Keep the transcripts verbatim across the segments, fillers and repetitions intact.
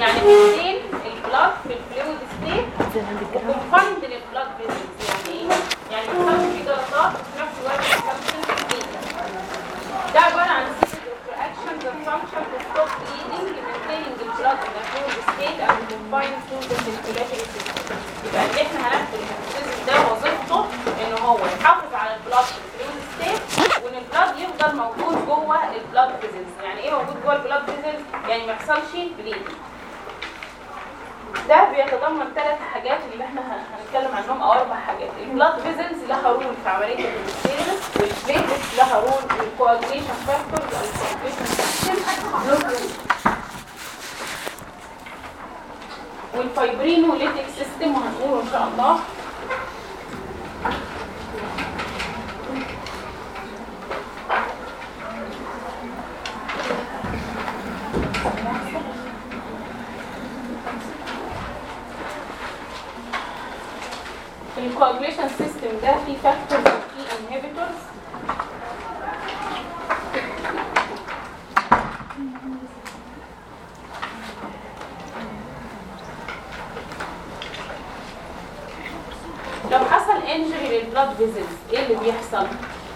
يعني بتدين البلاد في الفلويد ستيت وكونفايند للبلاد فيزلز. يعني ايه؟ يعني بيحصل في جلطات وفي نفس الوقت بيحصل في ده عباره عن series of reactions that function to stop bleeding, maintaining the blood in a fluid state and confined to the circulatory system. يبقى اللي احنا هناخد الهيموستاسيس ده وظيفته ان هو يحافظ على البلاد في الفلويد ستيت وان البلاد يفضل موجود جوه البلاد فيزلز. يعني ايه موجود جوه البلاد فيزلز؟ يعني ما يحصلش بليدنج. ده بيتضمن ثلاث حاجات اللي احنا هنتكلم عنهم او اربع حاجات. البلاد فيزلز لها رول في عمليه الهيموستاسيس، والبليتلتس لها رول في الكواجوليشن فاكتورز او الكواجوليشن سيستم، والفايبرينوليتيك سيستم وهنقوله ان شاء الله. الكواجوليشن سيستم ده فيه فاكتورز وفيه انهبيتورز. لو حصل انجري للبلاد فيزلز ايه اللي بيحصل؟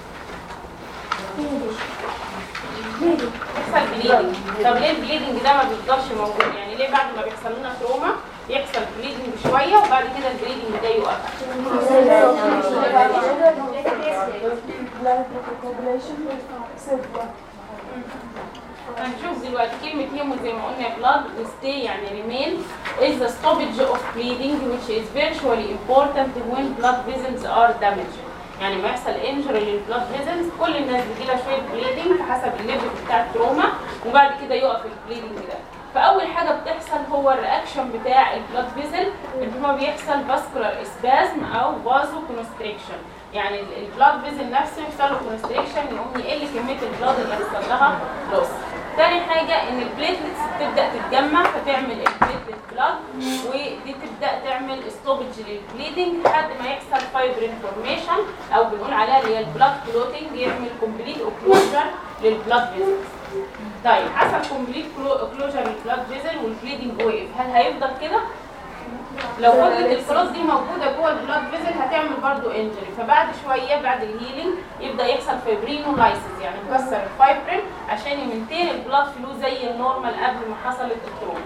بيحصل بليدنج. طب ليه البليدنج ده ما بيفضلش موجود؟ يعني ليه بعد ما بيحصل لنا تروما يحصل بليدنج شويه وبعد كده البليدنج ده يوقف؟ هنشوف دلوقتي كلمة هيمو زي ما قلنا blood stay يعني remain is the stoppage of bleeding which is virtually important when blood vessels are damaged. يعني ما يحصل injury للبلاد فيزلز كل الناس بيجيلها شوية bleeding حسب الليفل بتاع التروما وبعد كده يقف البليدنج ده. فأول حاجة بتحصل هو الرياكشن بتاع البلاد فيزل اللي هو بيحصل فاسكولار اسبازم أو فازو كونستريكشن. يعني البلاد فيزل نفسه يحصل له كونستريكشن يقوم يقل كمية البلاد اللي هيحصل لها لوس. تاني حاجة ان البليتلتس تبدأ تتجمع فتعمل البليتلت بلاد ودي تبدأ تعمل ستوبج للبليدنج لحد ما يحصل فايبرين فورميشن او بنقول عليها اللي هي البلاد كلوتنج يعمل كومبليت اوكلوجر للبلاد فيزل. طيب حصل كومبليت اوكلوجر للبلاد فيزل والبليدنج وقف، هل هيفضل كده؟ لو فضلت الكلوز دي موجوده جوه البلاد فيزل هتعمل برضو انجري، فبعد شويه بعد الهيلينج يبدا يحصل فيبرينولايسيس يعني نكسر الفايبرين عشان يمنتين البلاد فلو زي النورمال قبل ما حصلت التروما.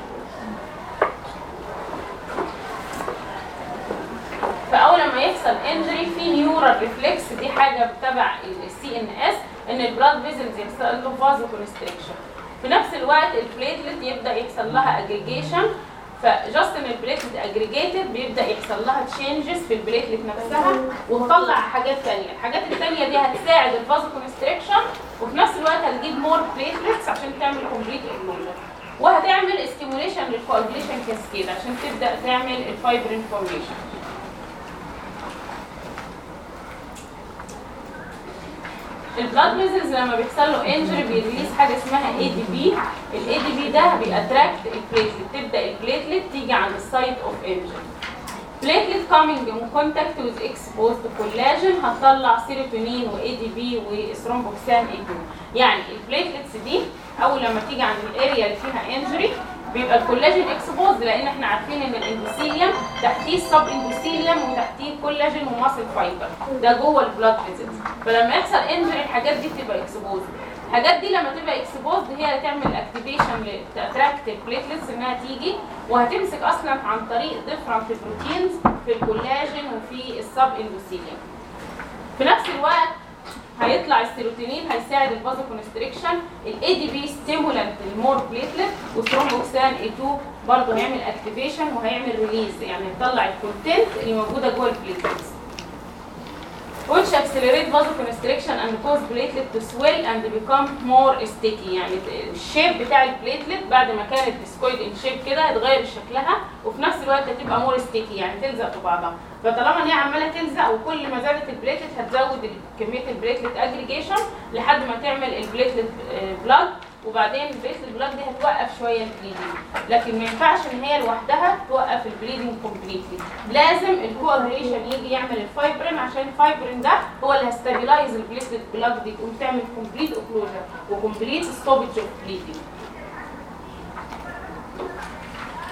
فاول ما يحصل انجري في نيورال ريفلكس دي حاجه تبع السي ان اس ان البلاد فيزلز يحصل له فازو كونستريكشن. في نفس الوقت البليتلت يبدا يحصل لها اجريجيشن، فجاست ان البليتلت اجريجيتد بيبدا يحصل لها تشينجز في البليتلت نفسها وتطلع حاجات ثانيه. الحاجات الثانيه دي هتساعد الفازو كونستريكشن وفي نفس الوقت هتجيب مور بليتلتس عشان تعمل كومبليت اوكلوجر وهتعمل ستيموليشن للكواجوليشن كاسكيد عشان تبدا تعمل الفايبرين فورميشن. البلاد فيزلز لما بيحصل له انجري بيريليز حاجه اسمها اي دي بي. الاي دي بي ده بيأتراكت البليتلت، تبدا البليتلت تيجي عند السايت اوف انجري. بليتلت كامينج ان كونتاكت ويز اكسبوزد كولاجين هتطلع سيروتونين واي دي بي وثرومبوكسان اي اتنين. يعني البليتلتس دي اول لما تيجي عند الاريا اللي فيها انجري بيبقى الكولاجين اكسبوز لان احنا عارفين ان الاندوثيليوم تحتيه السب اندوثيليوم وتحتيه كولاجين وماسل فايبر ده جوه البلاد فيزلز. فلما يحصل انجري الحاجات دي بتبقى اكسبوز. الحاجات دي لما تبقى اكسبوز هي اللي تعمل اكتيفيشن لتاتراكت البليتلتس انها تيجي وهتمسك اصلا عن طريق ديفرنت بروتينز في الكولاجين وفي السب اندوثيليوم. في نفس الوقت هيطلع السيروتونين هيساعد الفازو كونستريكشن، الاي دي بي ستيمولانت المور بليتلت والثرومبوكسان اي اتنين برضه هيعمل اكتيفيشن وهيعمل ريليز يعني يطلع الكونتنت اللي موجوده جوه البليتلتس. which accelerate vasoconstriction and cause platelet to swell and become more sticky. يعني الشيب بتاع البليتلت بعد ما كانت ديسكويد ان شيب كده اتغير شكلها وفي نفس الوقت هتبقى مور ستيكي يعني تلزق في بعضها. فطالما ان هي عماله تلزق وكل ما زادت البليتلت هتزود كميه البليتلت اجريجيشن لحد ما تعمل البليتلت بلاد وبعدين البليتلت بلاد دي هتوقف شويه البليدنج. لكن ما ينفعش ان هي لوحدها توقف البليدنج كومبليتلي، لازم الكواجوليشن يجي يعمل الفايبرين عشان الفايبرين ده هو اللي هيستابيلايز البليتلت بلاد دي تقوم تعمل كومبليت اوكلوجر وكومبليت ستوبج اوف بليدنج.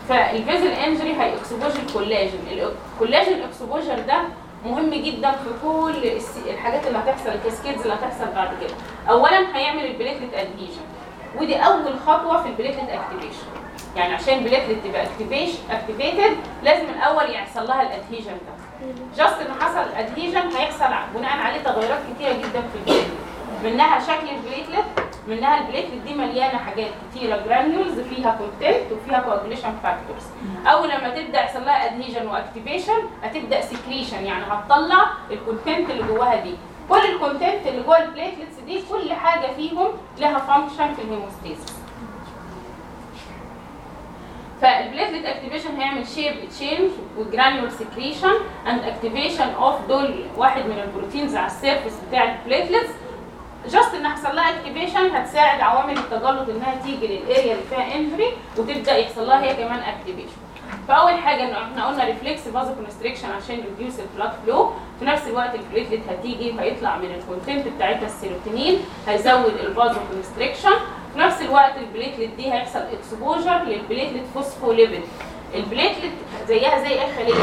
فالفيزل انجري هي اكسبوجر الكولاجين. الكولاجين اكسبوجر ده مهم جدا في كل الحاجات اللي هتحصل، الكاسكيدز اللي هتحصل بعد كده. اولا هيعمل البليتلت ادهيجن، ودي اول خطوه في البليتلت اكتيفيشن. يعني عشان البليتلت تبقى اكتيفيشن اكتيفيتد لازم الاول يحصل لها الادهيجن ده. جاست ان حصل الادهيجن هيحصل بناء عليه تغيرات كتيره جدا في البليتلت، منها شكل البليتلت، منها البليتلت دي مليانه حاجات كتيره جرانيولز فيها كونتنت وفيها كواجوليشن فاكتورز. اول لما تبدا يحصل لها ادهيجن واكتيفيشن هتبدا سكريشن، يعني هتطلع الكونتنت اللي جواها دي. كل الكونتنت اللي جوه البليتلتس دي كل حاجه فيهم لها فانكشن في الهيموستاسيس. فالبليتلت اكتيفيشن هيعمل شيب تشينج وجرانيول سكريشن اند اكتيفيشن اوف دول واحد من البروتينز على السيرفيس بتاع البليتلتس. جاست ان حصل لها اكتيفيشن هتساعد عوامل التجلط انها تيجي للاريا اللي فيها انجري وتبدا يحصل لها هي كمان اكتيفيشن. فاول حاجه ان احنا قلنا ريفلكس فازو كونستريكشن عشان ريديوس البلاد فلو، في نفس الوقت البليتلت هتيجي هيطلع من الكونتنت بتاعتها السيروتونين هيزود الفازو كونستريكشن. في نفس الوقت البليتلت دي هيحصل اكسبوجر للبليتلت فوسفوليبيد. البليتلت زيها زي اي خليه،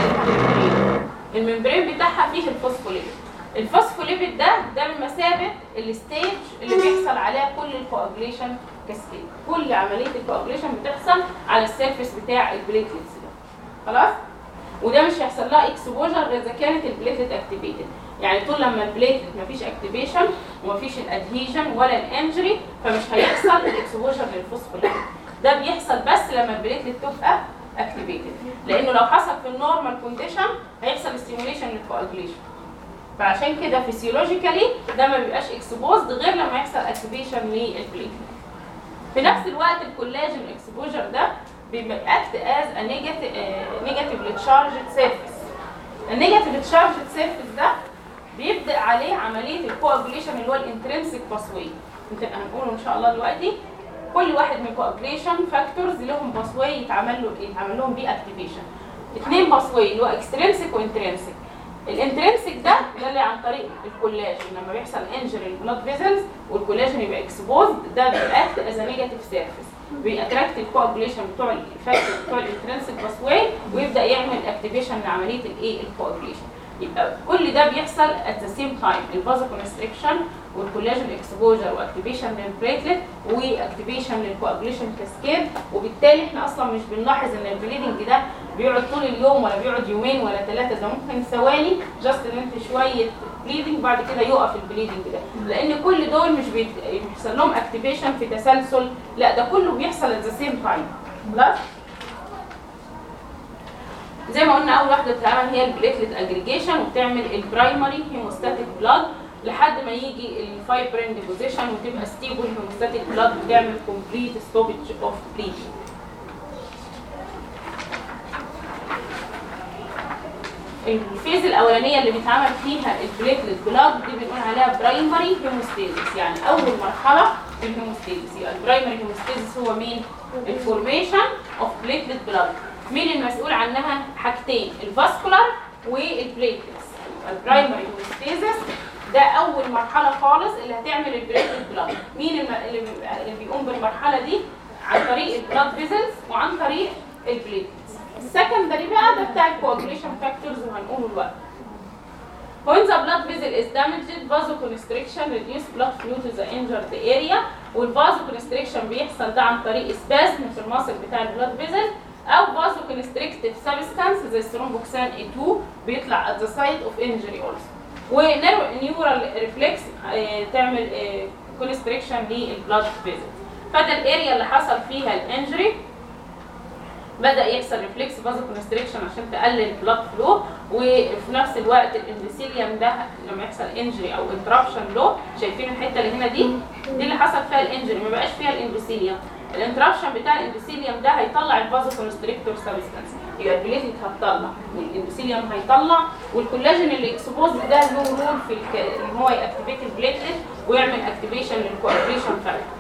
الممبرين بتاعها فيه الفوسفوليبيد. الفوسفوليبيد ده ده بمثابه الستيج اللي بيحصل عليها كل الكواجوليشن كاسكيد. كل عمليه الكواجوليشن بتحصل على السيرفيس بتاع البليتلتس ده. خلاص؟ وده مش هيحصل لها اكسبوجر غير اذا كانت البليتلت اكتيفيتد. يعني طول لما البليتلت مفيش اكتيفيشن ومفيش الادهيجن ولا الانجري فمش هيحصل الاكسبوجر للفوسفوليبيد. ده بيحصل بس لما البليتلت تبقى اكتيفيتد، لانه لو حصل في النورمال كونديشن هيحصل ستيموليشن للكواجوليشن. فعشان كده فيسيولوجيكالي ده ما بيبقاش اكسبوزد غير لما يحصل اكتيفيشن للبليتلت. في نفس الوقت الكولاجين اكسبوجر ده بيأكت از ا نيجاتيفلي تشارجد سيرفيس. النيجاتيفلي تشارجد سيرفيس ده بيبدا عليه عمليه الكواجوليشن اللي هو الانترنسيك باسوي. هنقوله ان شاء الله دلوقتي. كل واحد من الكواجوليشن فاكتورز لهم باسوي يتعمل له يتعمل لهم بيه اكتيفيشن. اثنين باسوي اللي هو اكسترنسيك وانترنسيك. الانترنسيك ده ده اللي عن طريق الكولاجين لما بيحصل انجري للبلاد فيزلز والكولاجين يبقى اكسبوزد ده بيأكت از نيجاتيف سيرفيس، بيأتراكت الكواجوليشن بتوع الفاكتور بتوع الانترنسيك باسوي ويبدا يعمل اكتيفيشن لعمليه الايه الكواجوليشن. يبقى كل ده بيحصل ات ذا سيم تايم، الفازو كونستريكشن والكولاجين اكسبوجر واكتيفيشن للبليتلت واكتيفيشن للكواجوليشن كاسكيد. وبالتالي احنا اصلا مش بنلاحظ ان البليدنج ده بيقعد طول اليوم ولا بيقعد يومين ولا ثلاثه، ده ممكن ثواني جاست ان انت شويه بليدنج بعد كده يقف البليدنج ده، لان كل دول مش بيحصل لهم اكتيفيشن في تسلسل، لا ده كله بيحصل ات ذا سيم تايم. خلاص؟ زي ما قلنا اول واحده بتتعمل هي البليتلت اجريجيشن وبتعمل البرايمري هيموستاتيك بلاد لحد ما يجي الفايبرين ديبوزيشن وتبقى ستيبل هيموستاتيك بلاد وتعمل كومبليت ستوبج اوف بليدنج. الفيز الاولانيه اللي بيتعمل فيها البليتلت بلاد دي بنقول عليها برايمري هيموستاسيس، يعني اول مرحله في الهيموستاسيس. يبقى البرايمري هيموستاسيس هو مين؟ الفورميشن اوف بليتلت بلاد. مين المسؤول عنها؟ حاجتين، الفاسكولار والبليتلتس. البرايمري هيموستاسيس ده اول مرحله خالص اللي هتعمل البليتلت بلاد. مين اللي بيقوم بالمرحله دي؟ عن طريق البلاد فيزلز وعن طريق البليتلتس. السكندري بقى ده بتاع الكواجوليشن فاكتورز وهنقوله دلوقتي. When the blood vessel is damaged, vasoconstriction reduce blood flow to the injured area. والvasoconstriction بيحصل ده عن طريق spasm في المصل بتاع البلاد فيزل او vasoconstrictive substance زي الثرومبوكسان إيه تو بيطلع at the site of injury also. ونيورال ريفلكس تعمل كونستريكشن للبلاد فيزل. فده الاريا اللي حصل فيها الانجري بدأ يحصل ريفلكس فازو كونستريكشن عشان تقلل البلاد فلو، وفي نفس الوقت الاندوثيليوم ده لما يحصل انجري او انترابشن له، شايفين الحته اللي هنا دي؟ دي اللي حصل فيها الانجري ما بقاش فيها الاندوثيليوم. الانترابشن بتاع الاندوثيليوم ده هيطلع الفازو كونستريكتور سبستانس، يبقى البليتلت هتطلع والاندوثيليوم هيطلع، والكولاجين اللي اكسبوز ده له رول في الك... ان هو ياكتيفيت البليتلت ويعمل اكتيفيشن للكواجوليشن فاكتور.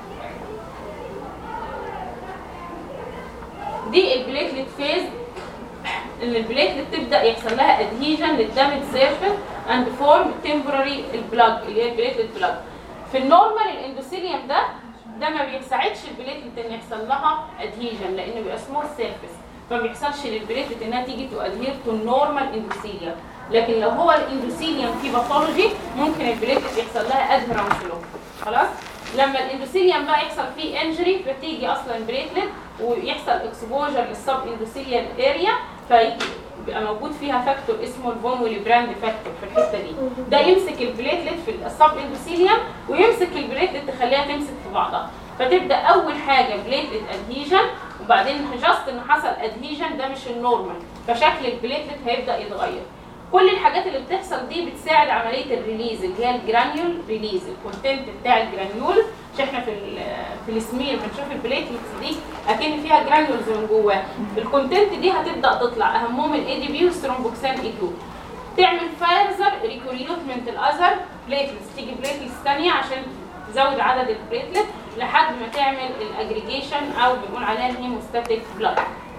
دي البليتلت فيز، ان البليتلت تبدا يحصل لها ادهيجن للدامج سيرفيس اند فورم تمبراري البلاج اللي هي البليتلت بلاج. في النورمال الاندوثيليوم ده ده ما بيساعدش البليتلت ان يحصل لها ادهيجن لانه بيبقى سمول سيرفيس، فما بيحصلش للبليتلت انها تيجي تو ادهير تو النورمال اندوثيليوم. لكن لو هو الاندوثيليوم فيه باثولوجي ممكن البليتلت يحصل لها ادهيرنس له. خلاص؟ لما الاندوثيليوم بقى يحصل فيه انجري فتيجي اصلا بليتلت ويحصل اكسبوجر للسب اندوثيليال اريا فيبقى موجود فيها فاكتور اسمه الفون ويليبراند فاكتور في الحته دي. ده يمسك البليتلت في السب اندوثيليوم ويمسك البليتلت تخليها تمسك في بعضها. فتبدا اول حاجه بليتلت ادهيجن وبعدين جاست ان حصل ادهيجن ده مش النورمال فشكل البليتلت هيبدا يتغير. كل الحاجات اللي بتحصل دي بتساعد عمليه الريليز اللي هي الجرانيول ريليز الكونتنت بتاع الجرانيول. مش احنا في في السمير بنشوف البليتلتس دي اكن فيها جرانيولز من جواها. الكونتنت دي هتبدا تطلع اهمهم الاي دي بي والثرومبوكسان اي اتنين تعمل فيرزر ريكريوتمنت الاذر بليتلتس تيجي بليتلتس ثانيه عشان تزود عدد البليتلت لحد ما تعمل الاجريجيشن او بنقول عليها الهيموستاتيك بلاد.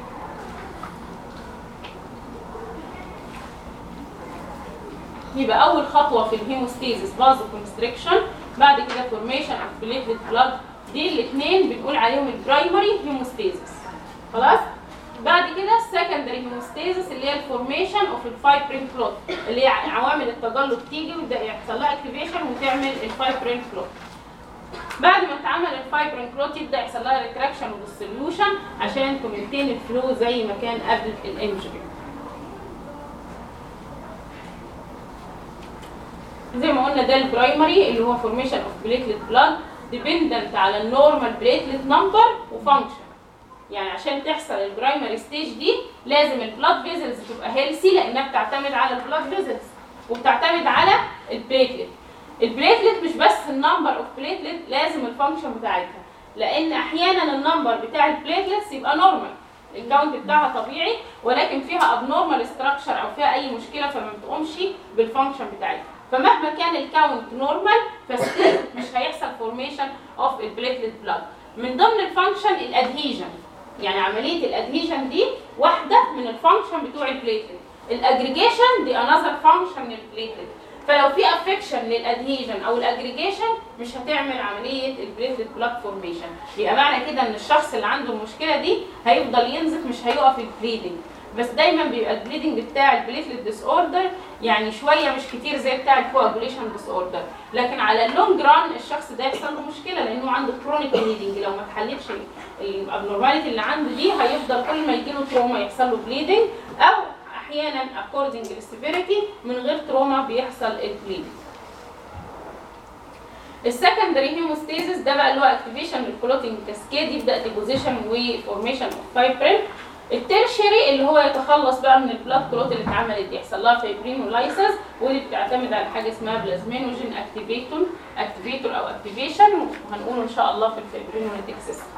يبقى اول خطوه في الهيموستاسيس فازو كونستريكشن بعد كده فورميشن اوف بليتلت بلاد. دي الاثنين بنقول عليهم البرايمري هيموستاسيس. خلاص؟ بعد كده السكندري هيموستاسيس اللي هي الفورميشن اوف الفايبرين كلوت اللي هي عوامل التجلط تيجي ويبدا يحصل لها اكتيفيشن وتعمل الفايبرين كلوت. بعد ما اتعمل الفايبرين كلوت يبدا يحصل لها ريتراكشن وديسوليوشن عشان تمنتين الفلو زي ما كان قبل الانجري. زي ما قلنا ده البرايمري اللي هو فورميشن اوف بليتلت بلاد ديبندنت على النورمال بليتلت نمبر وفانكشن. يعني عشان تحصل البرايمري ستيج دي لازم البلاد فيزلز تبقى هيلثي لانها بتعتمد على البلاد فيزلز وبتعتمد على البليتلت. البليتلت مش بس النمبر اوف بليتلت لازم الفانكشن بتاعتها لان احيانا النمبر بتاع البليتلتس يبقى نورمال الكاونت بتاعها طبيعي ولكن فيها ابنورمال ستراكشر او فيها اي مشكله فما بتقومش بالفانكشن بتاعتها. فمهما كان الكاونت نورمال فستيل مش هيحصل فورميشن اوف البليتلت بلاد. من ضمن الفانكشن الادهيجن يعني عمليه الادهيجن دي واحده من الفانكشن بتوع البليتلت. الاجريجيشن دي انذر فانكشن من البليتلت. فلو في افكشن للادهيجن او الاجريجيشن مش هتعمل عمليه البليتلت بلاد فورميشن. يبقى معنى كده ان الشخص اللي عنده المشكله دي هيفضل ينزف مش هيقف البليدنج. بس دايما بيبقى البليدنج بتاع البليتلت ديس اوردر يعني شويه مش كتير زي بتاع الكواجوليشن ديس اوردر لكن على اللونج ران الشخص ده يحصل له مشكله لانه عنده كرونيك بليدنج. لو ما اتحلتش الابنورماليتي اللي عنده دي هيفضل كل ما يجيله تروما يحصل له بليدنج او احيانا according للسيفيريتي من غير تروما بيحصل البليدنج. السكندري هيموستاسيس ده بقى اللي هو اكتيفيشن للكلوتنج كاسكيد يبدا ديبوزيشن وفورميشن اوف فايبرين. الترشري اللي هو يتخلص بقى من البلاد كلوت اللي اتعملت دي يحصل لها فايبرينولايسيس ودي بتعتمد على حاجه اسمها بلازمينوجين اكتيفيتور اكتيفيتور او اكتيفيشن وهنقوله ان شاء الله في الفايبرينوليتيك سيستم.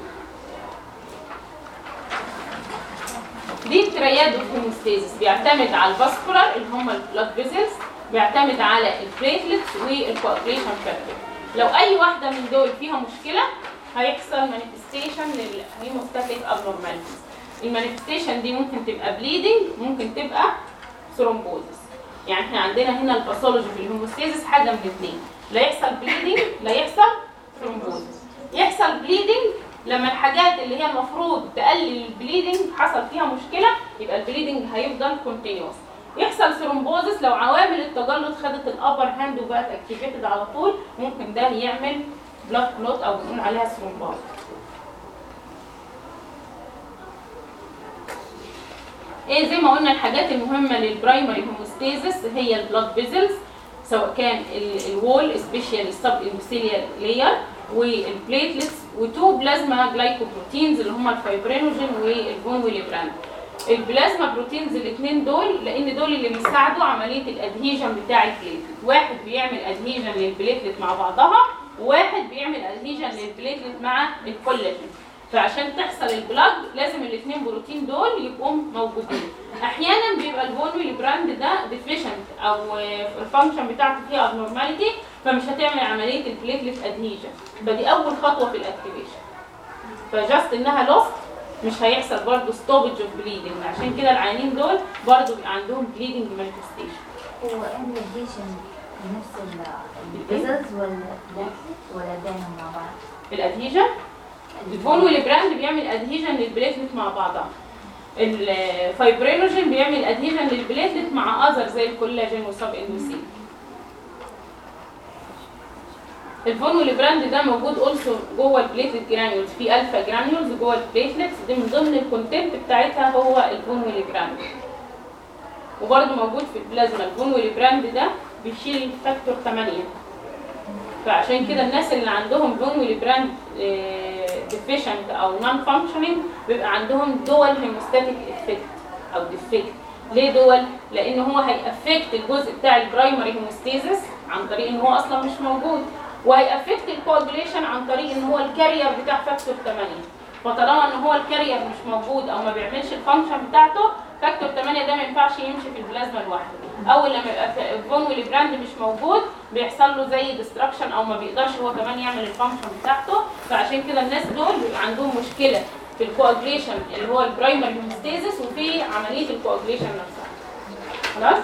دي الترياد اوف هيموستاسيس بيعتمد على الفاسكولار اللي هم البلاد فيزلز بيعتمد على البليتلتس والكواجوليشن فاكتور. لو اي واحده من دول فيها مشكله هيحصل مانيفستيشن للهيموستاتيك ابنورماليتيز. المانيفستيشن دي ممكن تبقى بليدنج ممكن تبقى ثرومبوزس. يعني احنا عندنا هنا الباثولوجي في الهيموستاسيس حاجه من الاثنين لا يحصل بليدنج لا يحصل ثرومبوزس. يحصل بليدنج لما الحاجات اللي هي المفروض تقلل البليدنج حصل فيها مشكله يبقى البليدنج هيفضل كونتينيوس. يحصل ثرومبوزس لو عوامل التجلط خدت الابر هاند وبقت اكتيفيتد على طول ممكن ده يعمل بلاد كلوت او بنقول عليها ثرومبوز. ايه زي ما قلنا الحاجات المهمه للبرايمري هيموستاسيس هي البلاد فيزلز سواء كان الوول سبيشال السب اندوثيليال لاير والبليتلتس وتو بلازما جلايكوبروتينز اللي هم الفايبرينوجين والفون ويليبراند. البلازما بروتينز الاثنين دول لان دول اللي بيساعدوا عمليه الادهيجن بتاع البليتلت. واحد بيعمل ادهيجن للبليتلت مع بعضها وواحد بيعمل ادهيجن للبليتلت مع الكولاجين. فعشان تحصل البلاج لازم الاثنين بروتين دول يبقوا موجودين. احيانا بيبقى الفون ويليبراند ده ديفيشنت او الفانكشن بتاعته فيها ابنورماليتي فمش هتعمل عمليه البليتلت ادهيجن. فدي اول خطوه في الاكتيفيشن. فجاست انها لوست مش هيحصل برضه ستوبج اوف بليدنج. عشان كده العيانين دول برضه بيبقى عندهم بليدنج مانيفستيشن. هو الادهيجن نفس الفيزلز ولا ولا دايما مع بعض؟ الادهيجن الفون والبراند بيعمل ادهيجن للبليتلت مع بعضها. الفايبرينوجين بيعمل ادهيجن للبليتلت مع اذر زي الكولاجين والسب اندوسين. الفون والبراند ده موجود اولسو جوه البليتلت جرانيولز، في الفا جرانيولز جوه البليتلتس دي من ضمن الكونتنت بتاعتها هو الفون والبراند. وبرده موجود في البلازما. الفون والبراند ده بيشيل فاكتور ثمانية، فعشان كده الناس اللي عندهم فون والبراند ديفيشنت او نون فانكشننج بيبقى عندهم دول هيموستاتيك افكت او ديفكت. ليه دول؟ لان هو هيأفكت الجزء بتاع البرايمري هيموستاسيس عن طريق ان هو اصلا مش موجود، وهيأفكت الكواجوليشن عن طريق ان هو الكارير بتاع فاكتور ثمانية. فطالما ان هو الكارير مش موجود او ما بيعملش الفانكشن بتاعته، فاكتور ثمانية ده ما ينفعش يمشي في البلازما لوحده. اول لما يبقى الفون والبراند مش موجود بيحصل له زي ديستراكشن او ما بيقدرش هو كمان يعمل الفانكشن بتاعته. فعشان كده الناس دول بيبقى عندهم مشكله في الكواجوليشن اللي هو البرايمري هيموستاسيس وفي عمليه الكواجوليشن نفسها. خلاص؟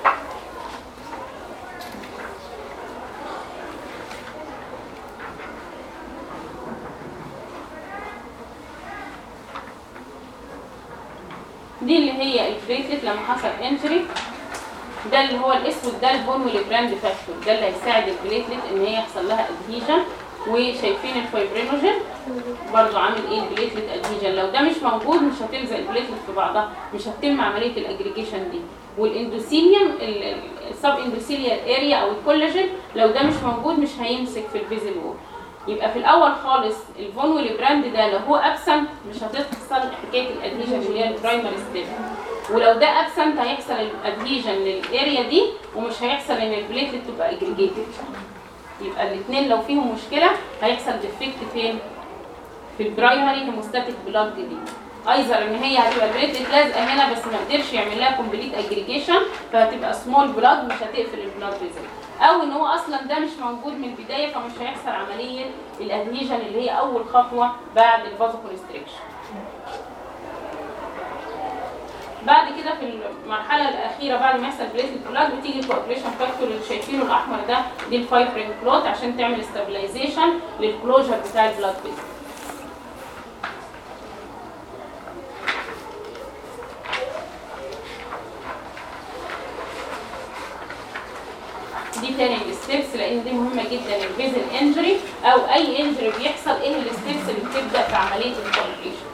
دي اللي هي البليتلت لما حصل انجري. ده اللي هو الاسود ده الفون والبراند فاكتور، ده اللي هيساعد البليتلت ان هي يحصل لها ادهيجن. وشايفين الفايبرينوجين برضو عامل ايه البليتلت ادهيجن. لو ده مش موجود مش هتلزق البليتلت في بعضها، مش هتتم عمليه الاجريجيشن دي. والاندوثيليوم السب اندوثيليال اريا او الكولاجين لو ده مش موجود مش هيمسك في الفيزل وول. يبقى في الاول خالص الفون والبراند ده لو هو ابسنت مش هتحصل حكايه الادهيجن اللي هي البرايمري ستيب، ولو ده ابسنت هيحصل الادهيجن للاريا دي ومش هيحصل ان البليتلت تبقى اجريجيتد. يبقى الاثنين لو فيهم مشكله هيحصل ديفكت فين؟ في البرايمري هيموستاتيك بلاد دي. ايزر ان هي هتبقى البليتلت لازقه هنا بس ما قدرش يعمل لها كومبليت اجريجيشن فهتبقى سمول بلاد مش هتقفل البلاد فيزل، او ان هو اصلا ده مش موجود من البدايه فمش هيحصل عمليه الادهيجن اللي هي اول خطوه بعد الفازو كونستريكشن. بعد كده في المرحله الاخيره بعد ما يحصل بليتلت بلاد بتيجي الكواجوليشن فاكتور اللي شايفينه الاحمر ده، دي الفايبرين كلوت عشان تعمل استابلايزيشن للكلوجر بتاع البلاد فيزل. دي تاني الستبس لان دي مهمه جدا. الفيزل انجري او اي انجري بيحصل ايه الستبس اللي بتبدا في عمليه الكواجوليشن.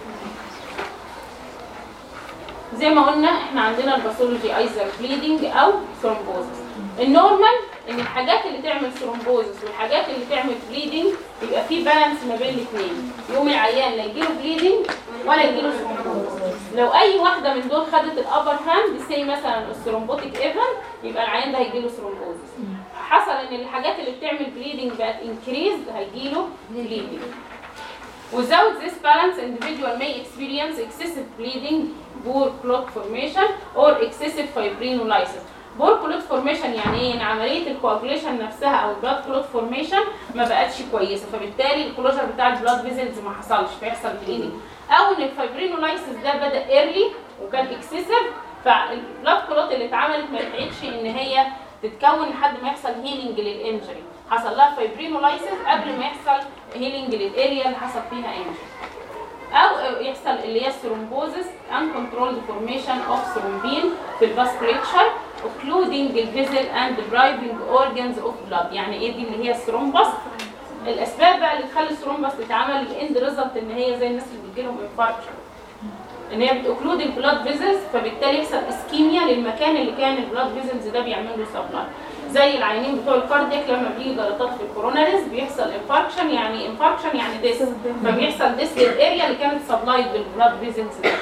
زي ما قلنا احنا عندنا الباثولوجي ايزر بليدنج او ثرومبوزس. النورمال ان الحاجات اللي تعمل ثرومبوزس والحاجات اللي تعمل بليدنج يبقى في بالانس ما بين الاثنين، يوم العيان لا يجيله بليدنج ولا يجيله ثرومبوزس. لو اي واحده من دول خدت الابر هاند زي مثلا الثرومبوتيك ايفنت يبقى العيان ده هيجيله ثرومبوزس. حصل ان الحاجات اللي بتعمل بليدنج بقت انكريز هيجيله بليدنج. Without this balance, individual may experience excessive bleeding, poor clot formation, or excessive fibrinolysis. poor clot formation يعني ايه؟ ان عمليه الكواجوليشن نفسها او البلاد كلوت فورميشن ما بقتش كويسه، فبالتالي الكلوجر بتاع البلاد فيزلز ما حصلش فيحصل بليدنج. او ان الفايبرينولايسيس ده بدا ايرلي وكان اكسسيف فالبلاد كلوت اللي اتعملت ما لحقتش ان هي تتكون لحد ما يحصل هيلينج للانجري، حصل لها فايبرينولايسيس قبل ما يحصل هيلينج للاريا اللي حصل فيها انجري. او يحصل اللي هي الثرومبوزس uncontrolled formation of thrombin في الفاسكوليتشر occluding the vessel and depriving organs of blood. يعني ايه دي اللي هي الثرومبس؟ الاسباب بقى اللي تخلي الثرومبس تتعمل الاند ريزلت ان هي زي الناس اللي بتجيلهم انفاركشن ان هي بتوكلود البلاد فيزلز فبالتالي يحصل اسكيميا للمكان اللي كان البلاد فيزلز ده بيعمل له سبلاي. زي العيانين بتوع الكاردياك لما بيجي جلطات في الكوروناريز بيحصل انفاركشن، يعني انفاركشن يعني ديس، فبيحصل ديس للاريا اللي كانت سبلايد بالبلاد فيزلز ده.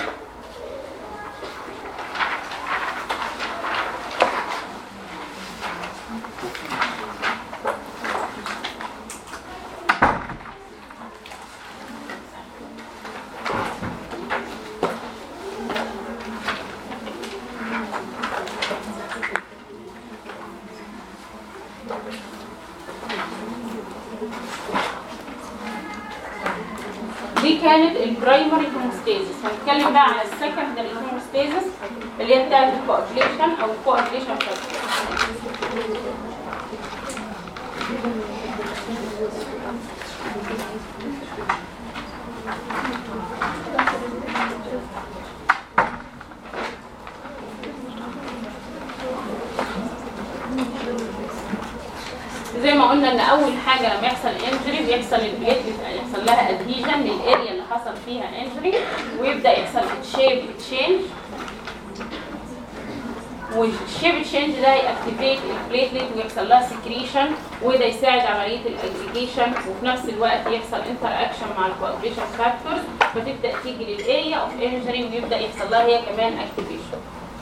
دي كانت البرايمري هيموستاسيس. هنتكلم بقى على السكندري هيموستاسيس اللي هي بتاعت الكواجوليشن او الكواجوليشن فاكتور. حاجه لما يحصل انجري بيحصل البليتلت يحصل لها ادهيجن للاريا اللي حصل فيها انجري، ويبدا يحصل شيب تشينج، والشيب تشينج ده ياكتيفيت البليتلت ويحصل لها سكريشن، وده يساعد عمليه الاجريجيشن، وفي نفس الوقت يحصل انتر اكشن مع الكواجوليشن فاكتورز، فتبدا تيجي للاريا اوف انجري ويبدا يحصل لها هي كمان اكتيفيشن.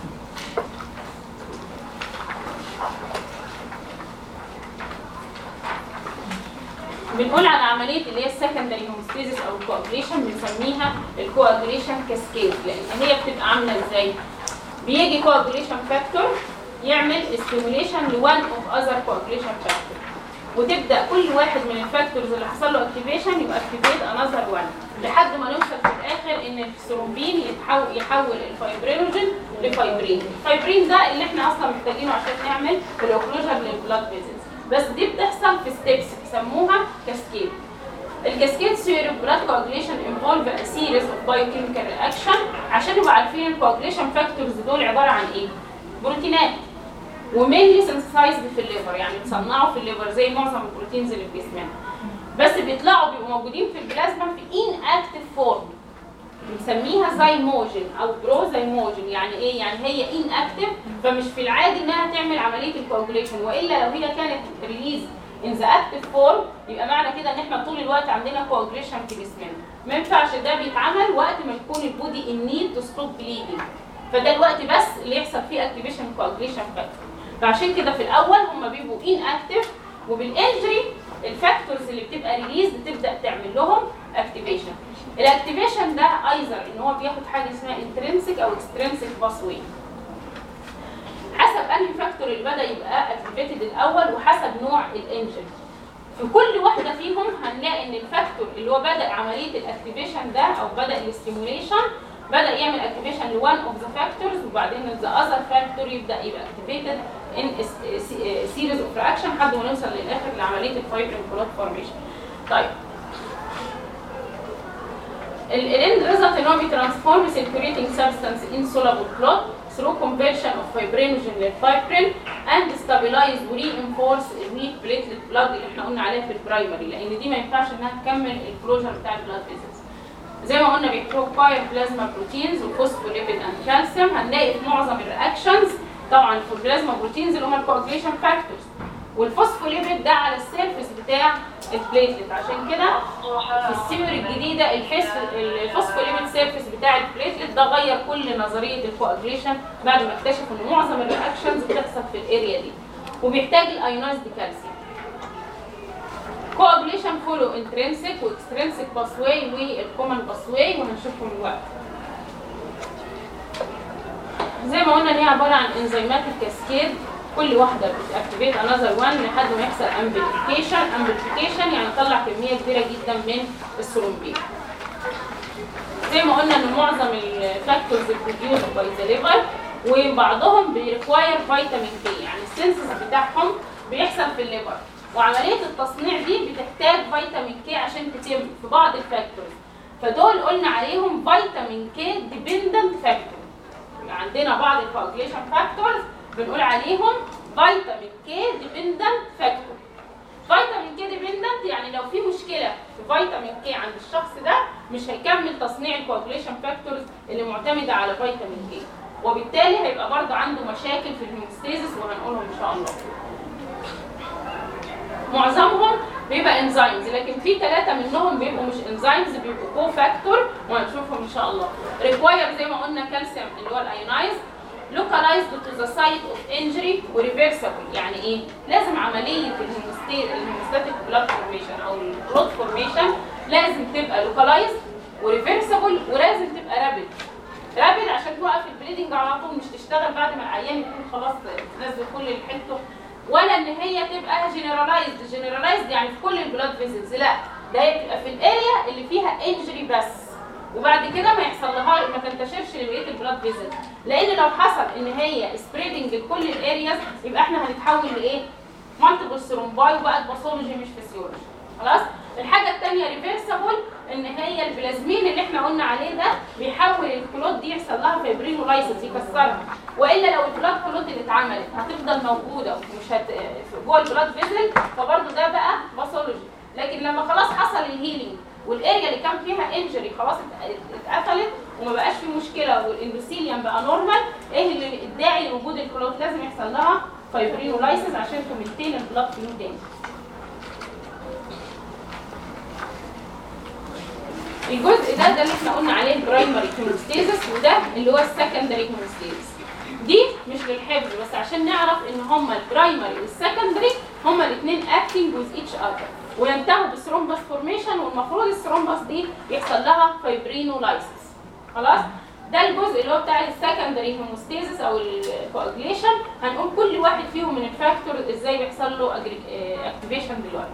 بنقول على عمليه اللي هي السكندري هومستيزيس او الكواجوليشن بنسميها الكواجوليشن كاسكيد، لان هي بتبقى عامله ازاي؟ بيجي كواجوليشن فاكتور يعمل ستيميوليشن لوان اوف اذر كواجوليشن فاكتور، وتبدا كل واحد من الفاكتورز اللي حصل له اكتيفيشن يبقى اكتيفيت انذر وان، لحد ما نوصل في الاخر ان الثرومبين يتحول يحول الفايبرينوجين لفايبرين. الفايبرين ده اللي احنا اصلا محتاجينه عشان نعمل الاوكلوجر للبلاد فيزلز، بس دي بتحصل في ستيبس بيسموها كاسكيد. الكاسكيد ثيوري بلاد كواجوليشن انفولف ا سيريز اوف بايوكيميكال رياكشن، عشان نبقى عارفين الكواجوليشن فاكتورز دول عباره عن ايه؟ بروتينات، ومينلي سنسايزد في الليفر، يعني بيتصنعوا في الليفر زي معظم البروتينز اللي في جسمنا، بس بيطلعوا بيبقوا موجودين في البلازما في ان اكتيف فورم، بنسميها زايموجين او بروزايموجين. يعني ايه؟ يعني هي ان اكتيف، فمش في العادي انها تعمل عمليه الكواجوليشن، والا لو هي كانت ريليز ان ذا اكتيف فورم يبقى معنى كده ان احنا طول الوقت عندنا كواجوليشن في جسمنا. ما ينفعش، ده بيتعمل وقت ما يكون البودي ان نيد تو ستوب بليدنج، فده الوقت بس اللي يحصل فيه اكتيفيشن كواجوليشن فاكتور. فعشان كده في الاول هم بيبقوا ان اكتيف، وبالانجري الفاكتورز اللي بتبقى ريليز بتبدا تعمل لهم اكتيفيشن. الاكتيفيشن ده ايزر ان هو بياخد حاجه اسمها انترنسيك او اكسترنسيك باسوي، حسب انهي فاكتور اللي بدا يبقى اكتيفيتد الاول وحسب نوع الانجري. في كل واحده فيهم هنلاقي ان الفاكتور اللي هو بدا عمليه الاكتيفيشن ده او بدا الاستيموليشن بدا يعمل اكتيفيشن لوان اوف ذا فاكتورز، وبعدين ذا اذر فاكتور يبدا يبقى اكتيفيتد ان سيريز اوف رياكشن لحد ما نوصل للاخر لعمليه الفايبرين كلوت فورميشن. طيب الاند ريزلت ان هو بيترانسفورم سيركيوليتنج سبستانس ان سولابل كلوت through conversion of fibrinogen للفايبرين and stabilize و reinforce الويك بليتلت بلاد اللي احنا قلنا عليها في البرايمري، لان دي ما ينفعش انها تكمل الكلوجر بتاع البلاد فيزلز. زي ما قلنا بيكروكاير بلازما بروتينز وفوسفوليبيد اند كالسيوم. هنلاقي في معظم الرياكشنز طبعا في البلازما بروتينز اللي هم الكواجوليشن فاكتورز، والفوسفوليبيد ده على السيرفيس بتاع البليتلت. عشان كده في الثيوري الجديده الفوسفوليبيد سيرفيس بتاع البليتلت ده غير كل نظريه الكواجوليشن بعد ما اكتشفوا ان معظم الرياكشنز بتحصل في الاريا دي، وبيحتاج الايونايزد كالسيوم. كواجوليشن فولو انترنسيك واكسترنسيك باسواي والكومن باسواي، وهنشوفهم دلوقتي. زي ما قلنا ان هي عباره عن انزيمات الكاسكيد، كل واحده بتاكتيفيت انذر وان لحد ما يحصل امبليفيكيشن. امبليفيكيشن يعني طلع كميه كبيره جدا من الثرومبين. زي ما قلنا ان معظم الفاكتورز بروديوس باي ذا ليفر، وبعضهم بيريكواير فيتامين كي، يعني السينثيز بتاعهم بيحصل في الليفر، وعمليه التصنيع دي بتحتاج فيتامين كي عشان تتم في بعض الفاكتورز، فدول قلنا عليهم فيتامين كي ديبندنت فاكتور. عندنا بعض الكواجوليشن فاكتورز بنقول عليهم فيتامين كي ديبندنت فاكتور. فيتامين كي ديبندنت يعني لو في مشكله في فيتامين كي عند الشخص ده مش هيكمل تصنيع الكواجوليشن فاكتورز اللي معتمده على فيتامين كي، وبالتالي هيبقى برضه عنده مشاكل في الهيموستاسيس، وهنقولهم ان شاء الله. معظمهم بيبقى انزيمز، لكن في ثلاثه منهم بيبقوا مش انزيمز، بيبقوا كو فاكتور، وهنشوفهم ان شاء الله. ريكواير زي ما قلنا كالسيوم اللي هو الايونايز، localized to the site of injury وreversible. يعني ايه؟ لازم عمليه الهيموستاتيك بلاد فورميشن او البلود فورميشن لازم تبقى localized وريفرسبل، ولازم تبقى رابيد. رابيد عشان توقف البليدنج على طول، مش تشتغل بعد ما العيان يكون خلاص نزل كل اللي حته، ولا ان هي تبقى جنرالايزد. جنرالايزد يعني في كل البلاد فيزلز، لا، ده هي تبقى في الاريا اللي فيها انجري بس، وبعد كده ما يحصل لها ما تنتشرش لبقيه البلاد فيزل، لان لو حصل ان هي سبريدنج لكل الارياز يبقى احنا هنتحول لايه؟ مالتيبل ثرومباي، وبقت باثولوجي مش فيسيولوجي. خلاص؟ الحاجه الثانيه ريفرسبل، ان هي البلازمين اللي احنا قلنا عليه ده بيحول الكلوت دي يحصل لها فايبرينولايسيس يكسرها، والا لو البلاد كلوت اللي اتعملت هتفضل موجوده ومش هت جوه البلاد فيزل، فبرضه ده بقى باثولوجي. لكن لما خلاص حصل الهيلينج والاريا اللي كان فيها انجري خلاص اتقفلت وما بقاش في مشكله والاندوثيليوم بقى نورمال، ايه اللي الداعي لوجود الكلوت؟ لازم يحصل لها فايبرينولايسيس عشان تمنتين البلاد فلو تاني. الجزء ده ده اللي احنا قلنا عليه البرايمري هيموستاسيس، وده اللي هو السكندري هيموستاسيس. دي مش للحفظ بس عشان نعرف ان هما البرايمري والسكندري هما الاثنين اكتنج وذ ايتش اذر وينتهوا بالثرومبس فورميشن، والمفروض الثرومبس دي يحصل لها فايبرينولايسيس. خلاص؟ ده الجزء اللي هو بتاع السكندري هيموستاسيس او الكواجليشن. هنقول كل واحد فيهم من الفاكتور ازاي بيحصل له اكتيفيشن دلوقتي.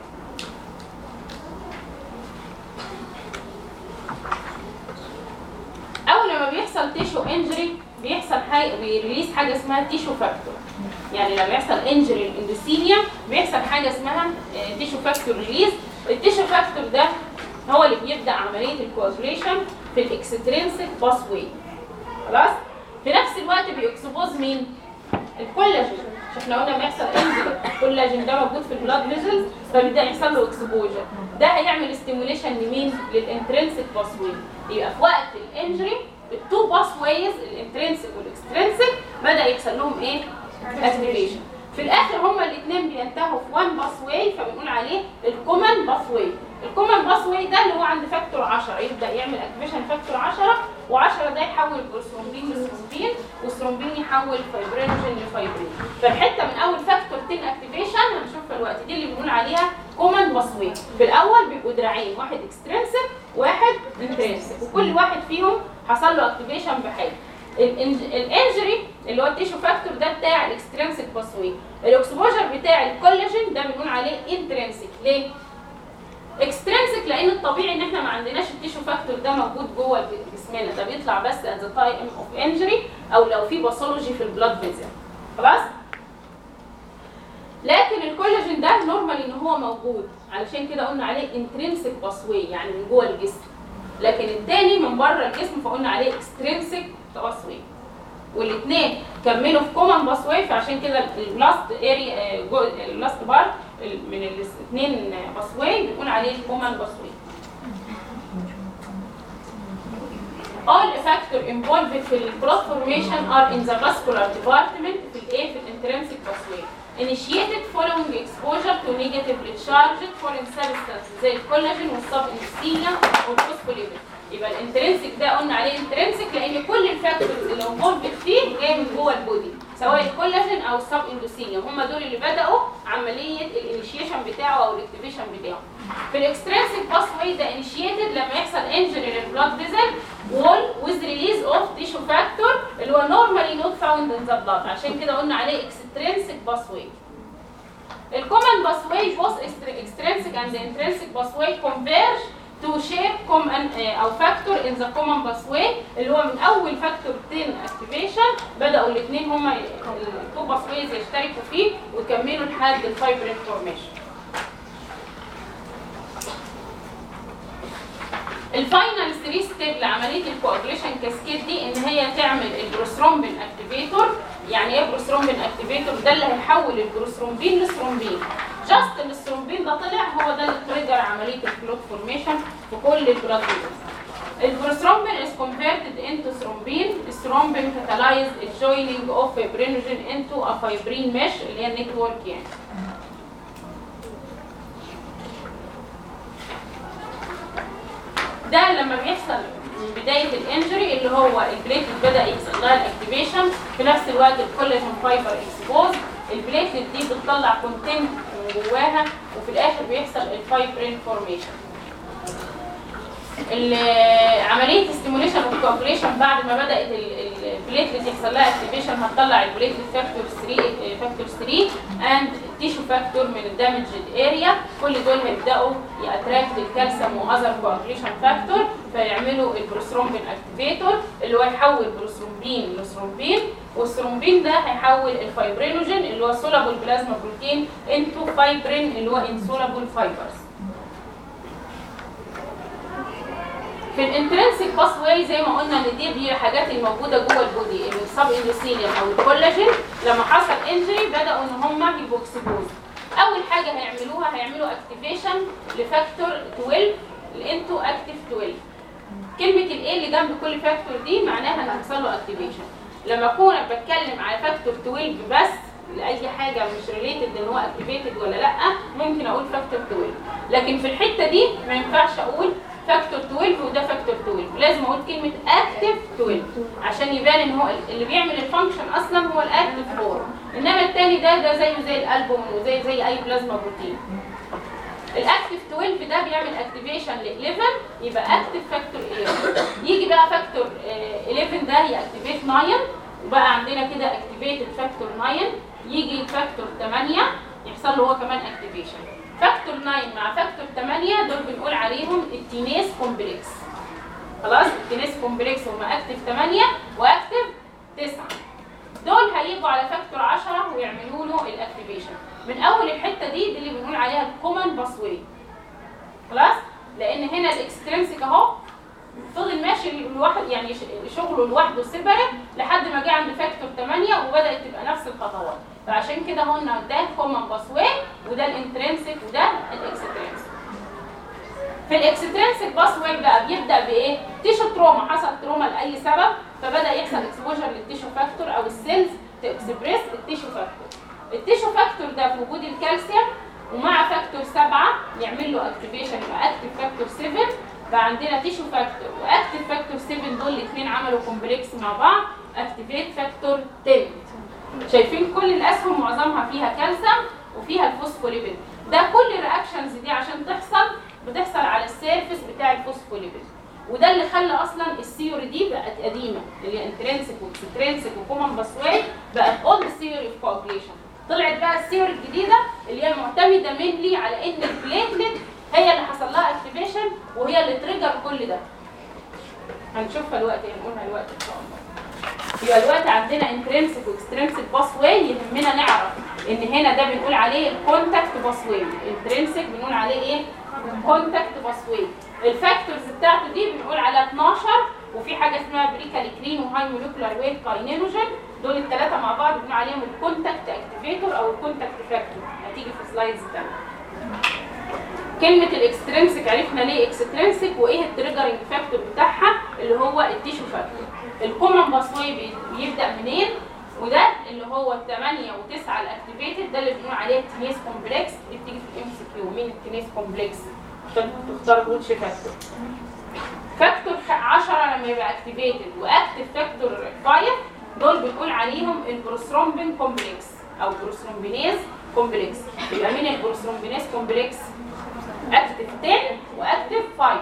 اول لما بيحصل تيشو انجري بيحصل حاجه بيريليس حاجه اسمها تيشو فاكتور. يعني لما يحصل انجري الاندوثيليوم بيحصل حاجه اسمها تيشو فاكتور ريليز. التيشو فاكتور ده هو اللي بيبدا عمليه الكواجوليشن في الاكسترينسيك باس واي. خلاص؟ في نفس الوقت بيكسبوز مين؟ الكولاجين. مش احنا قلنا بيحصل انجري الكولاجين ده موجود في البلاد فيزلز فبيبدا يحصل له اكسبوجر. ده هيعمل ستيموليشن لمين؟ للانترنسيك باس واي. يبقى في وقت الانجري التو باس وايز الانترنسيك والاكسترنسيك بدا يحصل لهم ايه؟ اكتيفيشن. في الاخر هما الاثنين بينتهوا في وان باس واي فبنقول عليه الكومن باس واي. الكومن باس واي ده اللي هو عند فاكتور عشرة يبدا يعمل اكتيفيشن فاكتور عشرة، و10 ده يحول الثرومبين لثرومبين، والثرومبين يحول فايبرينوجين لفايبرين. فالحته من اول فاكتور عشرة اكتيفيشن هنشوفها دلوقتي دي اللي بنقول عليها كومن باس واي. في الاول بيبقوا دراعين، واحد اكسترنسيك واحد انترنسيك، وكل واحد فيهم حصل له اكتيفيشن بحاجه. الانجري اللي هو التيشو فاكتور ده بتاع الاكسترنسيك باس واي. الاكسبوجر بتاع الكولاجين ده بنقول عليه انترنسيك. ليه؟ اكسترنسيك لان الطبيعي ان احنا ما عندناش التيشو فاكتور ده موجود جوه جسمنا، ده بيطلع بس at the time of injury او لو في باثولوجي في البلاد فيزل. خلاص؟ لكن الكولاجين ده نورمال ان هو موجود، علشان كده قلنا عليه انترنسيك باس واي يعني من جوه الجسم. لكن الثاني من بره الجسم فقلنا عليه اكسترنسيك باس واي. والاثنين كملوا في كومن باس واي، فعشان كده اللاست اري اللاست بارت من الاثنين باس واي بنقول عليه الكومن باس واي. All factors involved في البلاد formation are in the vascular department في الايه في الانترنسيك pathway initiated following exposure to negatively charged foreign substances زي الكولاجين والسب انثيليوم والفوسفوليبيد. يبقى الانترنسيك ده قلنا عليه انترنسيك لان كل الفاكتورز اللي انفولفد فيه جايه من جوه البودي، سواء الكولاجين او السب انثيليوم، هم دول اللي بداوا عمليه الانيشيشن بتاعه او الاكتيفيشن بتاعه. في الاكسترنسيك باس واي ده انيشيتد لما يحصل انجري للبلاد فيزل وول with release of tissue factor اللي هو normally not found in the blood، عشان كده قلنا عليه extrinsic pathway. الكومن pathway both extrinsic and intrinsic pathway converge to shape common او factor in the common pathway اللي هو من اول factor عشرة activation بداوا الاثنين هما التو pathways يشتركوا فيه ويكملوا لحد الفايبرين formation. الفاينل ثري ستيب لعمليه الكواجوليشن كاسكيد دي ان هي تعمل البروثرومبين اكتيفيتور. يعني ايه بروثرومبين اكتيفيتور؟ ده اللي هيحول البروثرومبين لثرومبين. جاست ان الثرومبين ده طلع هو ده اللي تريجر عمليه الكلوت فورميشن في كل البلاد فيزلز. البروثرومبين is converted into thrombin. الثرومبين catalyze the joining of fibrinogen into a fibrin mesh اللي هي النتورك يعني. ده لما بيحصل من بدايه الانجري اللي هو البليتلت بدا يحصل لها الاكتيفيشن، في نفس الوقت الكولاجين فايبر اكسبوز، البليتلت دي بتطلع كونتنت من جواها وفي الاخر بيحصل الفايبرين فورميشن. عمليه الستيموليشن والكوagulation بعد ما بدات البليتلت يحصل لها اكتيفيشن هتطلع البليتلت فاكتور ثري فاكتور ثري اند تيشو فاكتور من الدامجد اريا. كل دول هيبداوا ياتراكت الكالسيوم واذر كواجوليشن فاكتور فيعملوا البروثرومبين اكتيفيتور اللي هو يحول بروثرومبين لثرومبين، والثرومبين ده هيحول الفايبرينوجين اللي هو سولابل بلازما بروتين انتو فايبرين اللي هو انسولابل فايبرز. في الانترنسيك باس واي زي ما قلنا ان دي دي الحاجات الموجوده جوه البودي، السب اندوثيليوم او الكولاجين لما حصل انجري بداوا ان هم يبقوا اكسبوز. اول حاجه هيعملوها هيعملوا اكتيفيشن لفاكتور اتناشر الانتو اكتيف اتناشر. كلمه الايه اللي جنب كل فاكتور دي معناها ان هيحصل له اكتيفيشن. لما اكون بتكلم على فاكتور اتناشر بس لاي حاجه مش ريليتد ان هو اكتيفيتد ولا لا ممكن اقول فاكتور اتناشر، لكن في الحته دي ما ينفعش اقول فاكتور اتناشر وده فاكتور اتناشر، لازم اقول كلمه اكتيف اتناشر عشان يبان ان هو اللي بيعمل الفانكشن اصلا هو الاكتيف فورم، انما الثاني ده ده زيه زي الالبومين وزي زي اي بلازما بروتين. الاكتيف اتناشر ده بيعمل اكتيفيشن ل احداشر يبقى اكتيف فاكتور احداشر. يجي بقى فاكتور احداشر ده ياكتيفيت تسعة وبقى عندنا كده اكتيفيتد فاكتور تسعة. يجي فاكتور تمانية يحصل له هو كمان اكتيفيشن. فاكتور تسعة مع فاكتور تمانية دول بنقول عليهم التينيز كومبلكس. خلاص التينيز كومبلكس هم اكتيف تمانية واكتيف تسعة. دول هيجوا على فاكتور عشرة ويعملوا له الاكتيفيشن. من اول الحته دي دي اللي بنقول عليها الكومن باسوي. خلاص لان هنا الاكسترنسيك اهو فضل ماشي لوحده يعني شغله لوحده سيبريت لحد ما جه عند فاكتور تمانية وبدات تبقى نفس الخطوات، فعشان كده قلنا ده كومن باسوي وده الانترنسيك وده الاكسترنسيك. في الاكسترنسيك باسوي بقى بيبدا بايه؟ تيشو تروما، حصل تروما لاي سبب فبدا يحصل اكسبوجر للتيشو فاكتور او السيلز تكسبريس التيشو فاكتور. التيشو فاكتور ده في وجود الكالسيوم ومع فاكتور سبعة يعمل له اكتيفيشن يبقى اكتيف فاكتور سبعة. بقى عندنا تيشو فاكتور واكتيف فاكتور سبعة دول الاثنين عملوا كومبلكس مع بعض اكتيفيت فاكتور عشرة. شايفين كل الاسهم معظمها فيها كالسيوم وفيها الفوسفوليبيد. ده كل الرياكشنز دي عشان تحصل بتحصل على السيرفيس بتاع الفوسفوليبيد، وده اللي خلى اصلا الثيوري دي بقت قديمه اللي هي انترنسيك واكسترنسيك وكومن باسواي بقت اولد ثيوري اوف كوagulation. طلعت بقى الثيوري الجديده اللي هي معتمده مينلي على ان البليتلت هي اللي حصل لها اكتيفيشن وهي اللي تريجر كل ده. هنشوفها دلوقتي هنقولها دلوقتي ان شاء الله. يبقى دلوقتي عندنا انترنسيك واكسترنسيك باسواي يهمنا نعرف ان هنا ده بنقول عليه الكونتاكت باسواي، الانترنسيك بنقول عليه ايه؟ كونتاكت باسواي. الفاكتورز بتاعته دي بنقول على اتناشر وفي حاجه اسمها بريكاليكرين وهاي مولكيولار ويت كاينينوجين، دول الثلاثه مع بعض بنقول عليهم الكونتاكت اكتيفيتور او الكونتاكت فاكتور. هتيجي في سلايدز ثانيه. كلمه الاكسترنسيك عرفنا ليه اكسترنسيك وايه التريجرنج فاكتور بتاعها اللي هو التيشو فاكتور. الكومن باسواي بيبدا منين؟ وده اللي هو الثمانية وتسعة الاكتيفيتد ده اللي بنقول عليه التينيز كومبلكس. دي بتيجي في الام سي كيو مين التينيز كومبلكس عشان تختار ويتش فاكتور. فاكتور عشرة لما يبقى اكتيفيتد واكتيف فاكتور خمسة دول بنقول عليهم البروثرومبين كومبلكس او بروثرومبينيز كومبلكس. يبقى مين البروثرومبينيز كومبلكس؟ اكتيف عشرة واكتيف خمسة.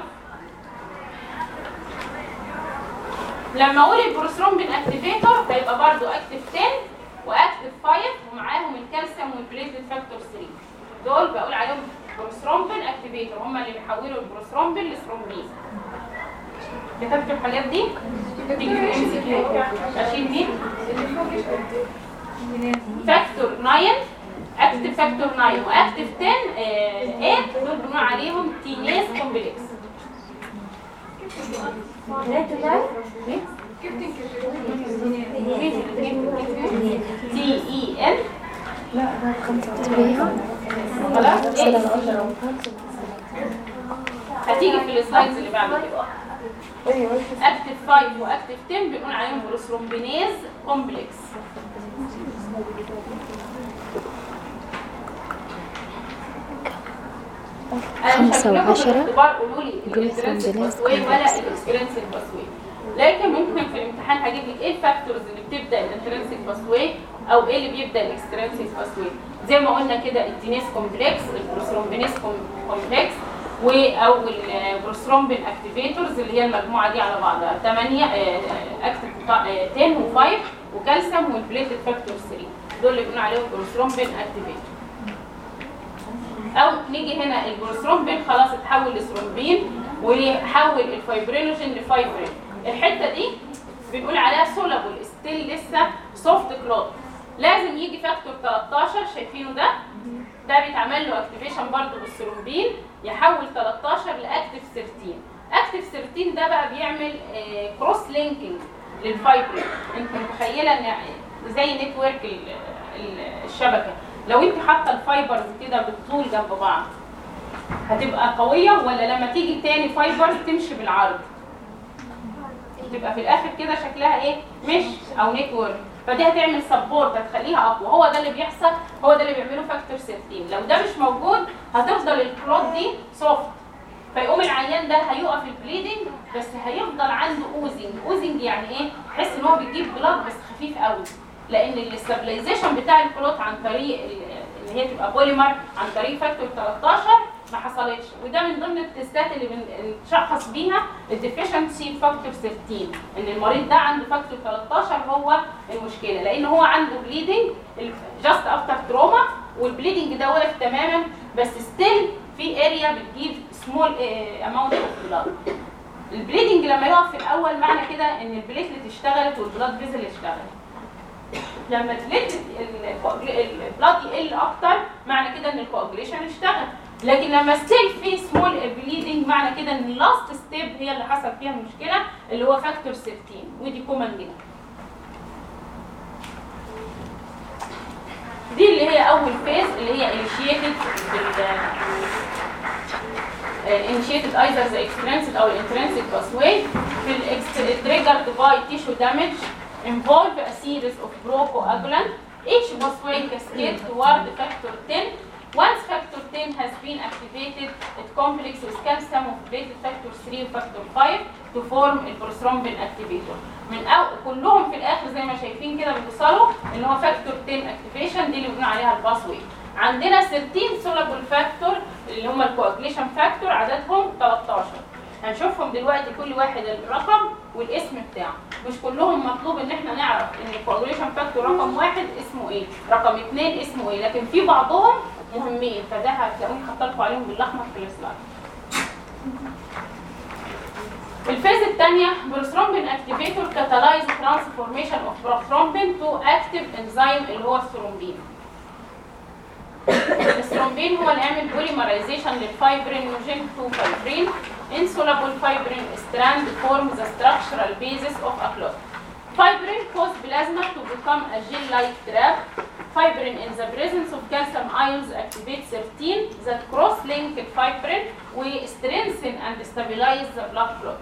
لما اقول البروثرومبين اكتيفيتور هيبقى برضو اكتيف عشرة واكتيف خمسة ومعاهم الكالسيوم والبليتلت فاكتور ثلاثة. دول بقول عليهم بروثرومبين اكتيفيتور، هم اللي بيحولوا البروثرومبين لثرومبين. كتبتوا الحاجات دي؟ تيجي في الام سي كيو. اشيل دي فاكتور تسعة اكتيف فاكتور تسعة واكتيف عشرة تمانية دول بنقول عليهم تينيز كومبلكس. تي اي ان لا ده خمسة وتسعين. خلاص هتيجي في السلايدز اللي بعد كده. اكتيف خمسة واكتيف عشرة بنقول عليهم بروثرومبينيز كومبلكس. خمسة وعشرة قولوا لي الانترنسيك باسواي ولا الاكسترنسيك باسواي، لكن ممكن في الامتحان هجيب لك ايه الفاكتورز اللي بتبدا الانترنسيك باسواي او ايه اللي بيبدا الاكسترنسيك باسواي. زي ما قلنا كده التينيز كومبلكس، البروثرومبينيز كومبلكس و او البروثرومبين اكتيفيتورز اللي هي المجموعه دي على بعضها تمانية اكتيف عشرة و5 وكالسيوم والبليتلت فاكتور ثلاثة. دول اللي بنقول عليهم بروثرومبين اكتيفيتور. او نيجي هنا البروثرومبين خلاص اتحول لثرومبين ويحول الفايبرينوجين لفايبرين. الحته دي بنقول عليها سولابل ستيل لسه سوفت كلوت. لازم يجي فاكتور تلتاشر شايفينه ده ده بيتعمل له اكتيفيشن برضه بالثرومبين يحول تلتاشر لاكتيف تلتاشر. اكتيف ثيرتين ده بقى بيعمل كروس لينكينج للفايبرين. انت متخيله ان زي نتورك الشبكه، لو انت حاطه الفايبرز كده بالطول جنب بعض هتبقى قويه، ولا لما تيجي تاني فايبرز تمشي بالعرض تبقى في الاخر كده شكلها ايه؟ مش او نتورك. فدي هتعمل سبورت، هتخليها اقوى. هو ده اللي بيحصل، هو ده اللي بيعمله فاكتور ثيرتين. لو ده مش موجود هتفضل الكلوت دي سوفت، فيقوم العيان ده هيقف البليدنج بس هيفضل عنده اوزنج. اوزنج يعني ايه؟ تحس ان هو بيجيب بلاد بس خفيف قوي، لان الاستابلايزيشن بتاع الكلوت عن طريق ان هي تبقى بوليمر عن طريق فاكتور تلتاشر ما حصلتش. وده من ضمن التستات اللي بنشخص بيها الديفيشنسي فاكتور ثيرتين، ان المريض ده عنده فاكتور تلتاشر هو المشكله، لان هو عنده بليدنج جاست افتر تروما، والبليدنج ده وقف تماما بس ستيل في اريا بتجيب سمول اماونت اوف بلاد. البليدنج لما يقف في الاول معنى كده ان البليتلت اشتغلت والبلاد فيزل اشتغلت. لما البليتلت البلاد يقل اكتر معنى كده ان الكواجوليشن اشتغل. لكن لما ستيل في سمول بليدنج معنى كده ان اللاست ستيب هي اللي حصل فيها المشكله، اللي هو فاكتور ثيرتين، ودي كومن جدا. دي اللي هي اول فيز اللي هي انيشيتد initiated either the extrinsic or intrinsic pathway. في triggered by tissue damage involve a series of procoagulant. Each pathway cascades toward factor ten. Once factor ten has been activated, it complex with calcium activated factor three and factor five to form a prothrombin activator. من أو كلهم في الآخر زي ما شايفين كده بيوصلوا اللي هو factor ten activation، دي اللي بنقول عليها الباثوي. عندنا ثيرتين سولابل فاكتور اللي هم الكواجليشن فاكتور، عددهم تلتاشر. هنشوفهم دلوقتي كل واحد الرقم والاسم بتاعه. مش كلهم مطلوب ان احنا نعرف ان الكواجليشن فاكتور رقم واحد اسمه ايه، رقم اثنين اسمه ايه، لكن في بعضهم مهمين فده هتلاقوني حاطه لكم عليهم بالاحمر في السلايد. الفيز الثانيه بروثرومبين اكتيفيتور كاتالايز ترانسفورميشن اوف بروثرومبين تو اكتيف انزيم اللي هو الثرومبين. الثرومبين هو اللي يعمل بوليمرايزيشن للفايبرينوجين تو فايبرين. insoluble fibrin strand forms the structural basis of a clot. Fibrin cause plasma to become a gel-like trap. Fibrin in the presence of calcium ions activate thirteen that cross-link fibrin we strengthen and stabilize the blood flow.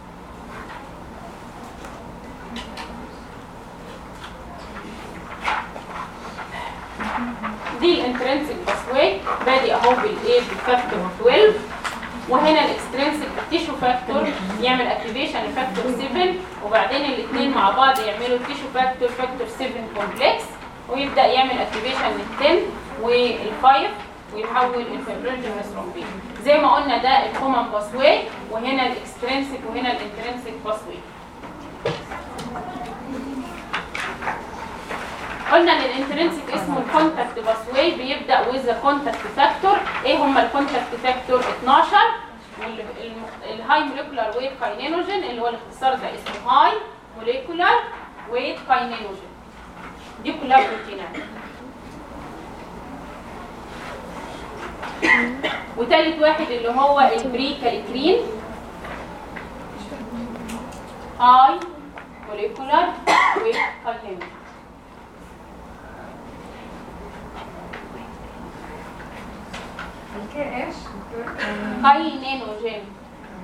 دي الانترنسك باثواي بادي اهو بالايه بالفاكتور اثناشر، وهنا الاكسترنسك تيشو فاكتور يعمل اكتيفيشن لفاكتور سبعة، وبعدين الاثنين مع بعض يعملوا تيشو فاكتور فاكتور سبعة كومبلكس، ويبدا يعمل اكتيفيشن لل10 وال5 ويحول الفيبرينوجين لثرومبين. زي ما قلنا ده الكومن باثواي، وهنا الاكسترنسك وهنا الانترنسك باثواي. قلنا ان الانترنسك اسمه الكونتاكت باثواي، بيبدا ويز كونتاكت فاكتور. ايه هم الكونتاكت فاكتور؟ اتناشر، والهاي موليكولار ويت كاينينوجين اللي هو الاختصار ده اسمه هاي موليكولار ويت كاينينوجين. دي كلها بروتينات. وثالث واحد اللي هو البري كاليكرين، هاي موليكولار ويت كاينينوجين. ايش؟ كاينينوجين.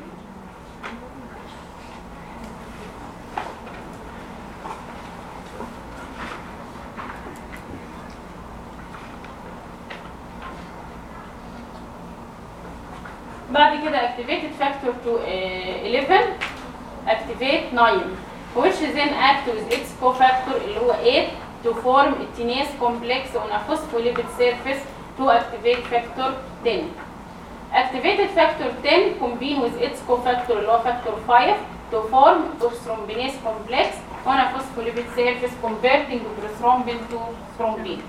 بعد كده activated factor to eleven activate nine which then act with its cofactor اللي هو eight to form a tinase complex on a phospholipid surface to activate factor ten. Activated factor ten combine with its cofactor اللي هو factor five to form prothrombinase complex on a phospholipid surface converting prothrombin to thrombin.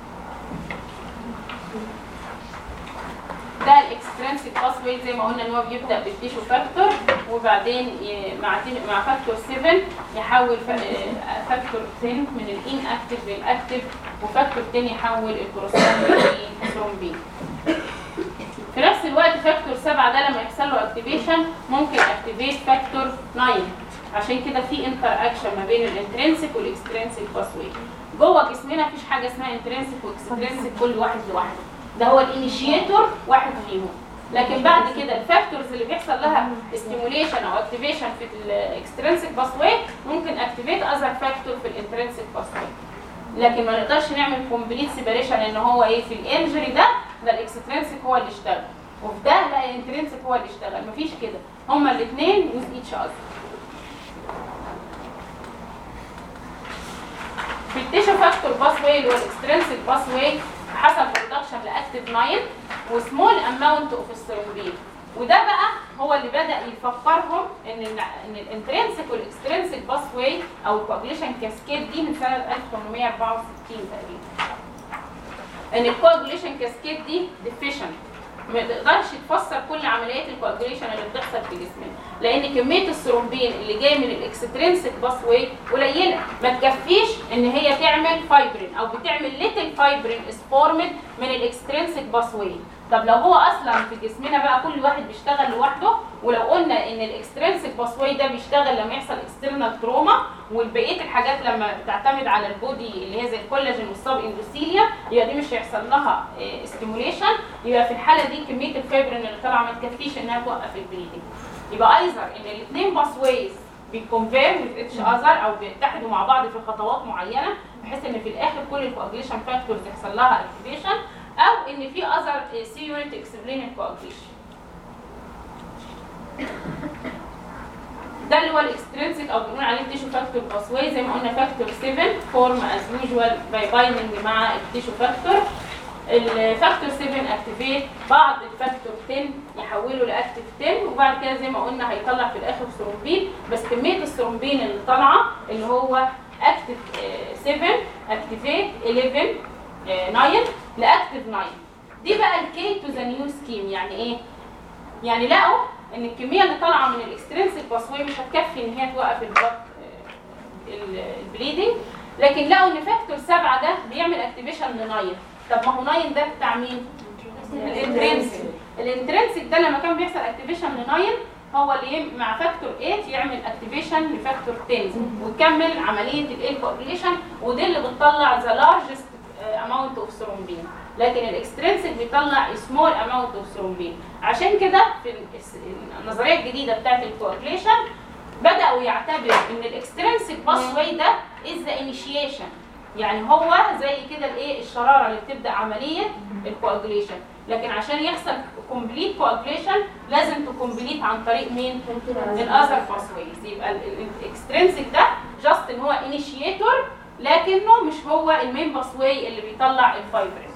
ده الاكسترنسك باثواي زي ما قلنا ان هو بيبدا بالتيشو فاكتور، وبعدين مع مع فاكتور سبعة يحول فاكتور عشرة من الان اكتيف للاكتيف، وفاكتور عشرة يحول البروثرومبين لثرومبين. في نفس الوقت فاكتور سبعة ده لما يحصل له اكتيفيشن ممكن اكتيفيت فاكتور تسعة، عشان كده في انتر اكشن ما بين الانترنسيك والاكسترنسيك باسوي. جوه جسمنا مفيش حاجه اسمها انترنسيك واكسترنسيك كل واحد لوحده، ده هو الانيشيتور واحد فيهم. لكن بعد كده الفاكتورز اللي بيحصل لها ستيموليشن او اكتيفيشن في الاكسترنسيك باسوي ممكن اكتيفيت اذر فاكتور في الانترنسيك باسوي. لكن ما نقدرش نعمل كومبليت سيبريشن ان هو ايه في الانجري ده ده الاكسترنسيك هو اللي اشتغل وفي ده لا الانترنسيك هو اللي اشتغل، مفيش كده، هما الاثنين وذ ايتش اذر. في التيشو فاكتور باسوي اللي هو الاكسترنسيك باسوي حصل برودكشن لاكتيف تسعة وسمول اماونت اوف الثرومبين، وده بقى هو اللي بدا يفكرهم ان ان الانترنسيك والاكسترنسيك باسوي او الكواجوليشن كاسكيد دي من سنه ألف وثمانمائة وأربعة وستين تقريبا، ان الكواجوليشن كاسكيد دي ديفيشنت، ما تقدرش تفسر كل عمليات الكواجوليشن اللي بتحصل في جسمنا، لان كميه الثرومبين اللي جايه من الاكسترنسيك باسوي قليله، ما تكفيش ان هي تعمل فايبرين او بتعمل ليتل فايبرين از فورمد من الاكسترنسيك باسوي. طب لو هو اصلا في جسمنا بقى كل واحد بيشتغل لوحده، ولو قلنا ان الاكسترنسيك باسوي ده بيشتغل لما يحصل اكسترنال تروما، والبقيه الحاجات لما تعتمد على البودي اللي هي زي الكولاجين والسب اندوثيليا يبقى دي مش هيحصل لها ستيموليشن، يبقى في الحاله دي كميه الفايبرين اللي طالعه ما تكفيش انها توقف البليدنج. يبقى ايذر ان الاثنين باسويز بيكونفير وذ اتش اذر او بيتحدوا مع بعض في خطوات معينه بحيث ان في الاخر كل الكواجوليشن فاكتورز يحصل لها اكتيفيشن، او ان في اذر سي يونت اكسبلين الكواجوليشن. ده اللي هو الاكسترنسيك او بنقول عليه تيشو فاكتور باسوي. زي ما قلنا فاكتور سبعة فورم از يوجوال باي بايندنج مع التيشو فاكتور. الفاكتور سبعة اكتيفيت بعض الفاكتور عشرة يحوله لاكتيف عشرة، وبعد كده زي ما قلنا هيطلع في الاخر ثرومبين، بس كميه الثرومبين اللي طالعه اللي هو اكتيف سبعة اكتيفيت إحداشر تسعة لاكتيف تسعة. دي بقى الكي تو ذا نيو سكيم. يعني ايه؟ يعني لقوا ان الكميه اللي طالعه من الاكسترنسيك باسوي مش هتكفي ان هي توقف البلاد البليدنج، لكن لقوا ان فاكتور سبعة ده بيعمل اكتيفيشن لناين. طب ما هو ناين ده بتاع مين؟ الانترنسيك. الانترنسيك ده لما كان بيحصل اكتيفيشن لناين هو اللي مع فاكتور تمانية يعمل اكتيفيشن لفاكتور عشرة ويكمل عمليه الايه كوجوليشن، ودي اللي بتطلع ذا لارجست اماونت اوف ثرومبين، لكن الاكسترنسيك بيطلع سمول اماونت اوف ثرومبين. عشان كده في النظريه الجديده بتاعه الكوجوليشن بداوا يعتبروا ان الاكسترنسيك باسوي ده از ذا انيشيشن، يعني هو زي كده الايه الشراره اللي بتبدا عمليه الكواجوليشن، لكن عشان يحصل كومبليت كواجوليشن لازم تكمبليت عن طريق مين؟ الاذر باسويز. يبقى الاكسترنسيك ده جاست ان هو انيشيتور، لكنه مش هو المين باسوي اللي بيطلع الفايبرين.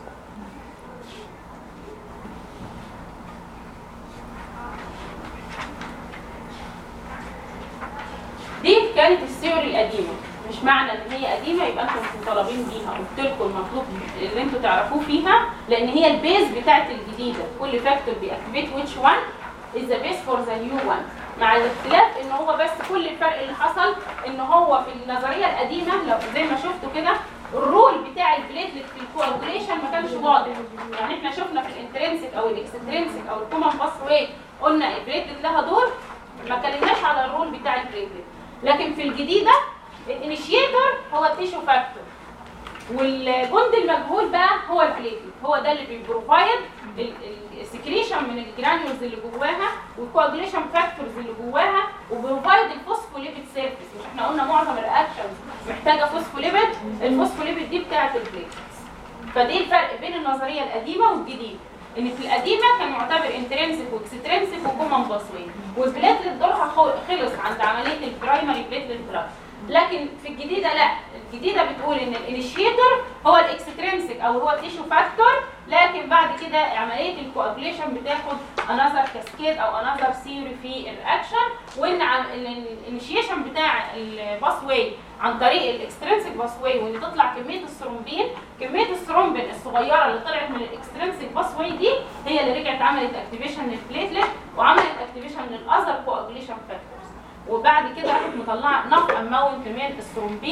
دي كانت الثيوري القديمه، مش معنى ان هي قديمه يبقى انتم مطالبين بيها، قلت لكم المطلوب اللي انتم تعرفوه فيها، لان هي البيز بتاعت الجديده. كل فاكتور بيأكتيفيت which one is the base for the new one، مع الاختلاف ان هو بس كل الفرق اللي حصل ان هو في النظريه القديمه لو زي ما شفتوا كده الرول بتاع البليتلت في الكواجوليشن ما كانش واضح. يعني احنا شفنا في الانترنسيك او الاكسترنسيك او الكومن باسوي قلنا البليتلت لها دور، ما اتكلمناش على الرول بتاع البليتلت. لكن في الجديده الانيشيتور هو التيشو فاكتور، والجند المجهول بقى هو البليتلت، هو ده اللي بيبروفايد السكريشن من الجرانيولز اللي جواها والكواجوليشن فاكتورز اللي جواها، وبروفايد الفوسفوليبيد سيرفيس. مش احنا قلنا معظم الرياكشنز محتاجه فوسفوليبيد، الفوسفوليبيد دي بتاعه البليتلت. فدي الفرق بين النظريه القديمه والجديده، ان في القديمه كان معتبر انترنسيك واكسترنسيك وكومن باسوي، والبليتلت دورها خلص عند عمليه البرايمري بليتلت بلاك. لكن في الجديده لا، الجديده بتقول ان الانيشيتور هو الاكسترنسيك او هو التيشو فاكتور، لكن بعد كده عمليه الكواجوليشن بتاخد انذر كاسكيد او انذر ثيوري في الرياكشن، وان الانيشيشن بتاع الباسوي عن طريق الاكسترنسيك باسوي وان تطلع كميه الثرومبين، كميه الثرومبين الصغيره اللي طلعت من الاكسترنسيك باسوي دي هي اللي رجعت عملت اكتيفيشن للبليتلت وعملت اكتيفيشن للاذر كواجوليشن فاكتورز، وبعد كده راحت مطلعه نف اماونت من الثرومبين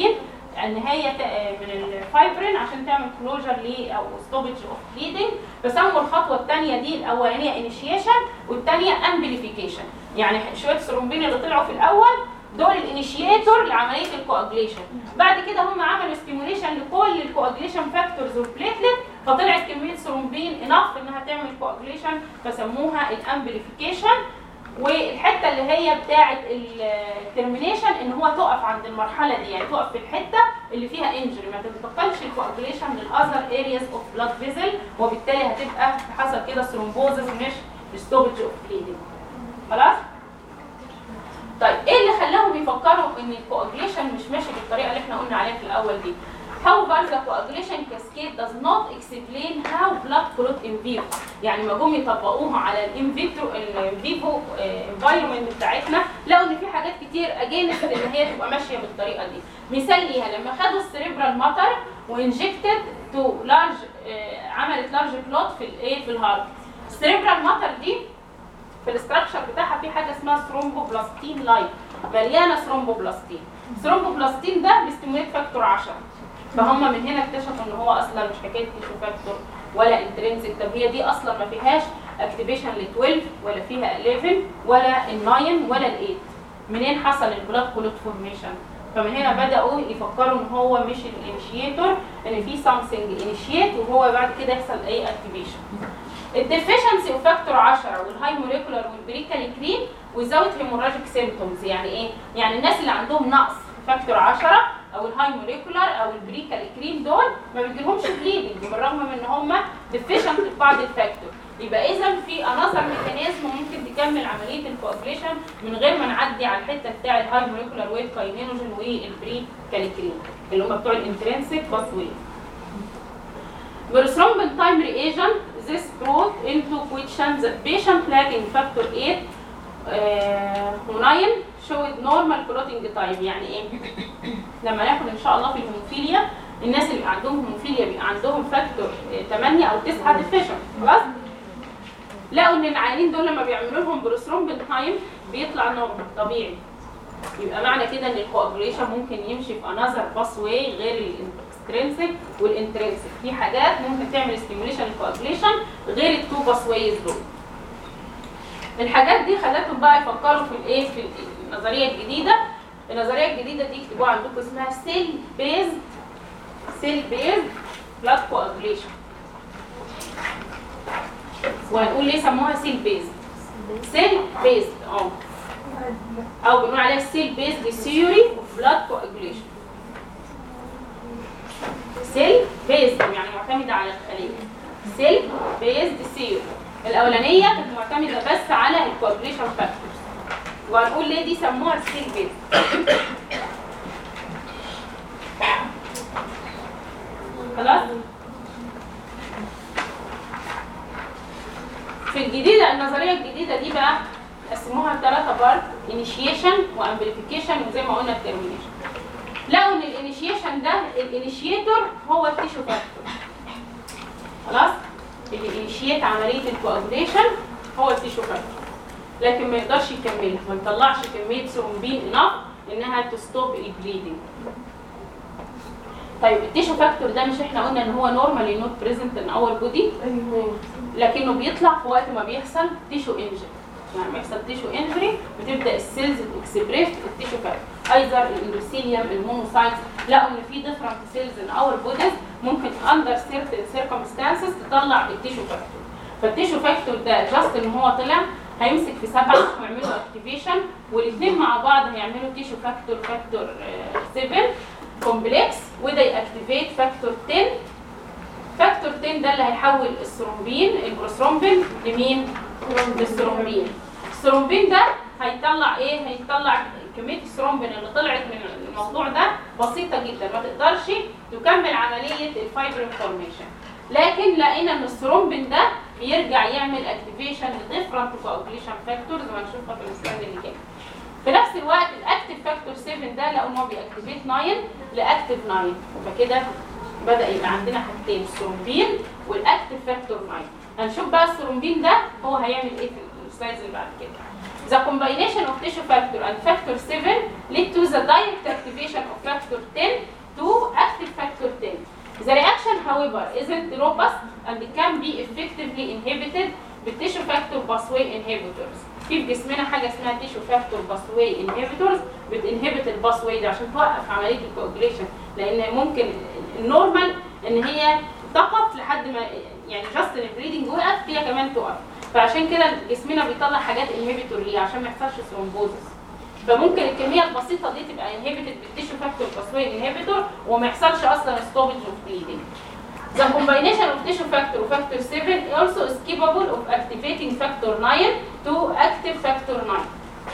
النهايه من الفايبرين عشان تعمل كلوجر ليه او ستوبج اوف بليدنج. فسموا الخطوه الثانيه دي الاولانيه انيشيشن والثانيه امبليفيكيشن. يعني شويه الثرومبين اللي طلعوا في الاول دول الانيشيتور لعمليه الكواجليشن. بعد كده هم عملوا ستيموليشن لكل الكواجليشن فاكتورز والبليتلت فطلعت كميه ثرومبين انف انها تعمل كواجليشن فسموها الامبليفيكيشن. والحته اللي هي بتاعه الترمينيشن ان هو تقف عند المرحله دي، يعني تقف في الحته اللي فيها انجري ما تنتقلش الكواجليشن للاذر ارياز اوف بلاد فيزل، وبالتالي هتبقى حصل كده ثرومبوزس مش ستوبج اوف بليدنج. خلاص؟ طيب ايه اللي خلاهم يفكروا ان الكواجليشن مش ماشي بالطريقه اللي احنا قلنا عليها في الاول دي؟ However, the coagulation cascade does not explain how blood clot in vivo. يعني ما جم يطبقوها على الان فيترو الفيفو انفايرمنت بتاعتنا لقوا ان في حاجات كتير اجينست ان هي تبقى ماشيه بالطريقه دي. مثال ليها لما خدوا السريبرال ماتر وانجكتد تو لارج عملت لارج كلوت في الايه في الهارت. السريبرال ماتر دي في الاستراكشر بتاعها في حاجه اسمها ثرومبوبلاستين لايت مليانه ثرومبوبلاستين. الثرومبوبلاستين ده بيستيموليت فاكتور عشرة. فهم من هنا اكتشفوا ان هو اصلا مش حكايه تيشو فاكتور ولا انترنسك. طب هي دي اصلا ما فيهاش اكتيفيشن ل اثناشر ولا فيها احداشر ولا ال تسعة ولا ال ثمانية. منين حصل البلاد كلوت فورميشن؟ فمن هنا بداوا يفكروا ان هو مش الانيشيتور، ان في سامثينج انيشيت وهو بعد كده يحصل اي اكتيفيشن. الديفيشنسي اوف فاكتور عشرة والهاي موليكولار والبريكاليكرين وزاوت هيموراجيك سيمبتومز. يعني ايه؟ يعني الناس اللي عندهم نقص فاكتور عشرة او الهاي موليكولار او البريكاليكرين دول ما بيجيلهمش بليدنج بالرغم من ان هم ديفيشنت في بعض الفاكتور. يبقى اذا في انظر ميكانيزم ممكن تكمل عمليه الكواجليشن من غير ما نعدي على الحته بتاع الهاي موليكولار ويت كاينينوجين والبريكاليكرين اللي هم بتوع الانترنسيك باثوي. Thrombin time reagent this brought into question that patient lacking factor eight و nine showed normal clotting type. يعني ايه؟ لما ناخد ان شاء الله في الهيموفيليا الناس اللي عندهم هيموفيليا بيبقى عندهم فاكتور ثمانية او تسعة ديفيشن. خلاص؟ لقوا ان العيانين دول لما بيعملوا لهم بروثرومبين تايم بيطلع نورمال طبيعي. يبقى معنى كده ان الكواجليشن ممكن يمشي في انذر باث واي غير الاكسترينسيك والانترنسيك. في حاجات ممكن تعمل ستيميوليشن الكواجليشن غير التو باث وايز دول. الحاجات دي خلتهم بقى يفكروا في الايه في النظريه الجديده. النظريه الجديده دي اكتبوها عندكم اسمها سيل بيزد سيل بيزد بلاد كواجليشن. وهنقول ليه سموها سيل بيزد؟ سيل بيزد اه او بنقول عليها سيل بيزد ثيوري اوف بلاد كواجليشن. سيل بيزد يعني معتمده على الخليه. سيل بيزد ثيوري الاولانيه كانت معتمده بس على الكواجليشن فاكتورز. وهنقول ليه دي سموها سيل بيزد. خلاص؟ في الجديده النظريه الجديده دي بقى قسموها ثلاثه بارت: انيشيشن وامبليفيكيشن وزي ما قلنا الترمينيشن. لقوا ان الانيشيشن ده الانيشيتور هو التيشو فاكتور. خلاص؟ اللي انيشيت عمليه الكواجليشن هو التيشو فاكتور، لكن ما يقدرش يكملها، ما يطلعش كميه ثرومبين انف انها تستوب البليدنج. طيب التيشو فاكتور ده مش احنا قلنا ان هو نورمالي نوت بريزنت ان اور بودي، لكنه بيطلع في وقت ما بيحصل تيشو انجري. يعني ما يحصل تيشو انجري بتبدا السيلز تكسبريس التيشو فاكتور، ايذر الاندوثيليوم المونوسايتس. لقوا ان في ديفرنت سيلز ان اور بوديز ممكن اندر سيرتن سيركمستانسز تطلع التيشو فاكتور. فالتيشو فاكتور ده جاست ان هو طلع هيمسك في سبعه ويعملوا اكتيفيشن، والاثنين مع بعض هيعملوا تيشو فاكتور فاكتور سبعة كومبلكس، وده ياكتيفيت فاكتور عشرة. فاكتور عشرة ده اللي هيحول الثرومبين البروثرومبين لمين؟ للثرومبين. الثرومبين ده هيطلع ايه؟ هيطلع كميه الثرومبين اللي طلعت من الموضوع ده بسيطه جدا، ما تقدرش تكمل عمليه الفايبرين فورميشن. لكن لقينا ان الثرومبين ده بيرجع يعمل اكتيفيشن لديفرنت كواجليشن فاكتورز وهنشوفها في السلايد اللي جاي. في نفس الوقت الاكتيف فاكتور سبعة ده لقوا ان هو بيأكتيفيت تسعة لاكتيف تسعة، فكده بدا يبقى عندنا حاجتين: الثرومبين والاكتيف فاكتور تسعة. هنشوف بقى الثرومبين ده هو هيعمل ايه في السلايدز اللي بعد كده. The combination of tissue factor and factor seven lead to the direct activation of factor ten to present robust and can be effectively inhibited بالtissue factor pathway inhibitors. في في جسمنا حاجه اسمها tissue factor pathway inhibitors بتنهبت الباثواي ده عشان توقف عمليه الكواجوليشن، لان ممكن النورمال ان هي تقف لحد ما يعني جاست البليدنج وقف هي كمان تقف، فعشان كده جسمنا بيطلع حاجات انهبيتور ليها عشان ما يحصلش ثرومبوزس. فممكن الكميه البسيطه دي تبقى انهبيتد بالتيشو فاكتور باثوي انهبيتور وما يحصلش اصلا ستوبج اوف بليدنج. The combination of tissue factor factor seven also is capable of activating factor nine to active factor nine.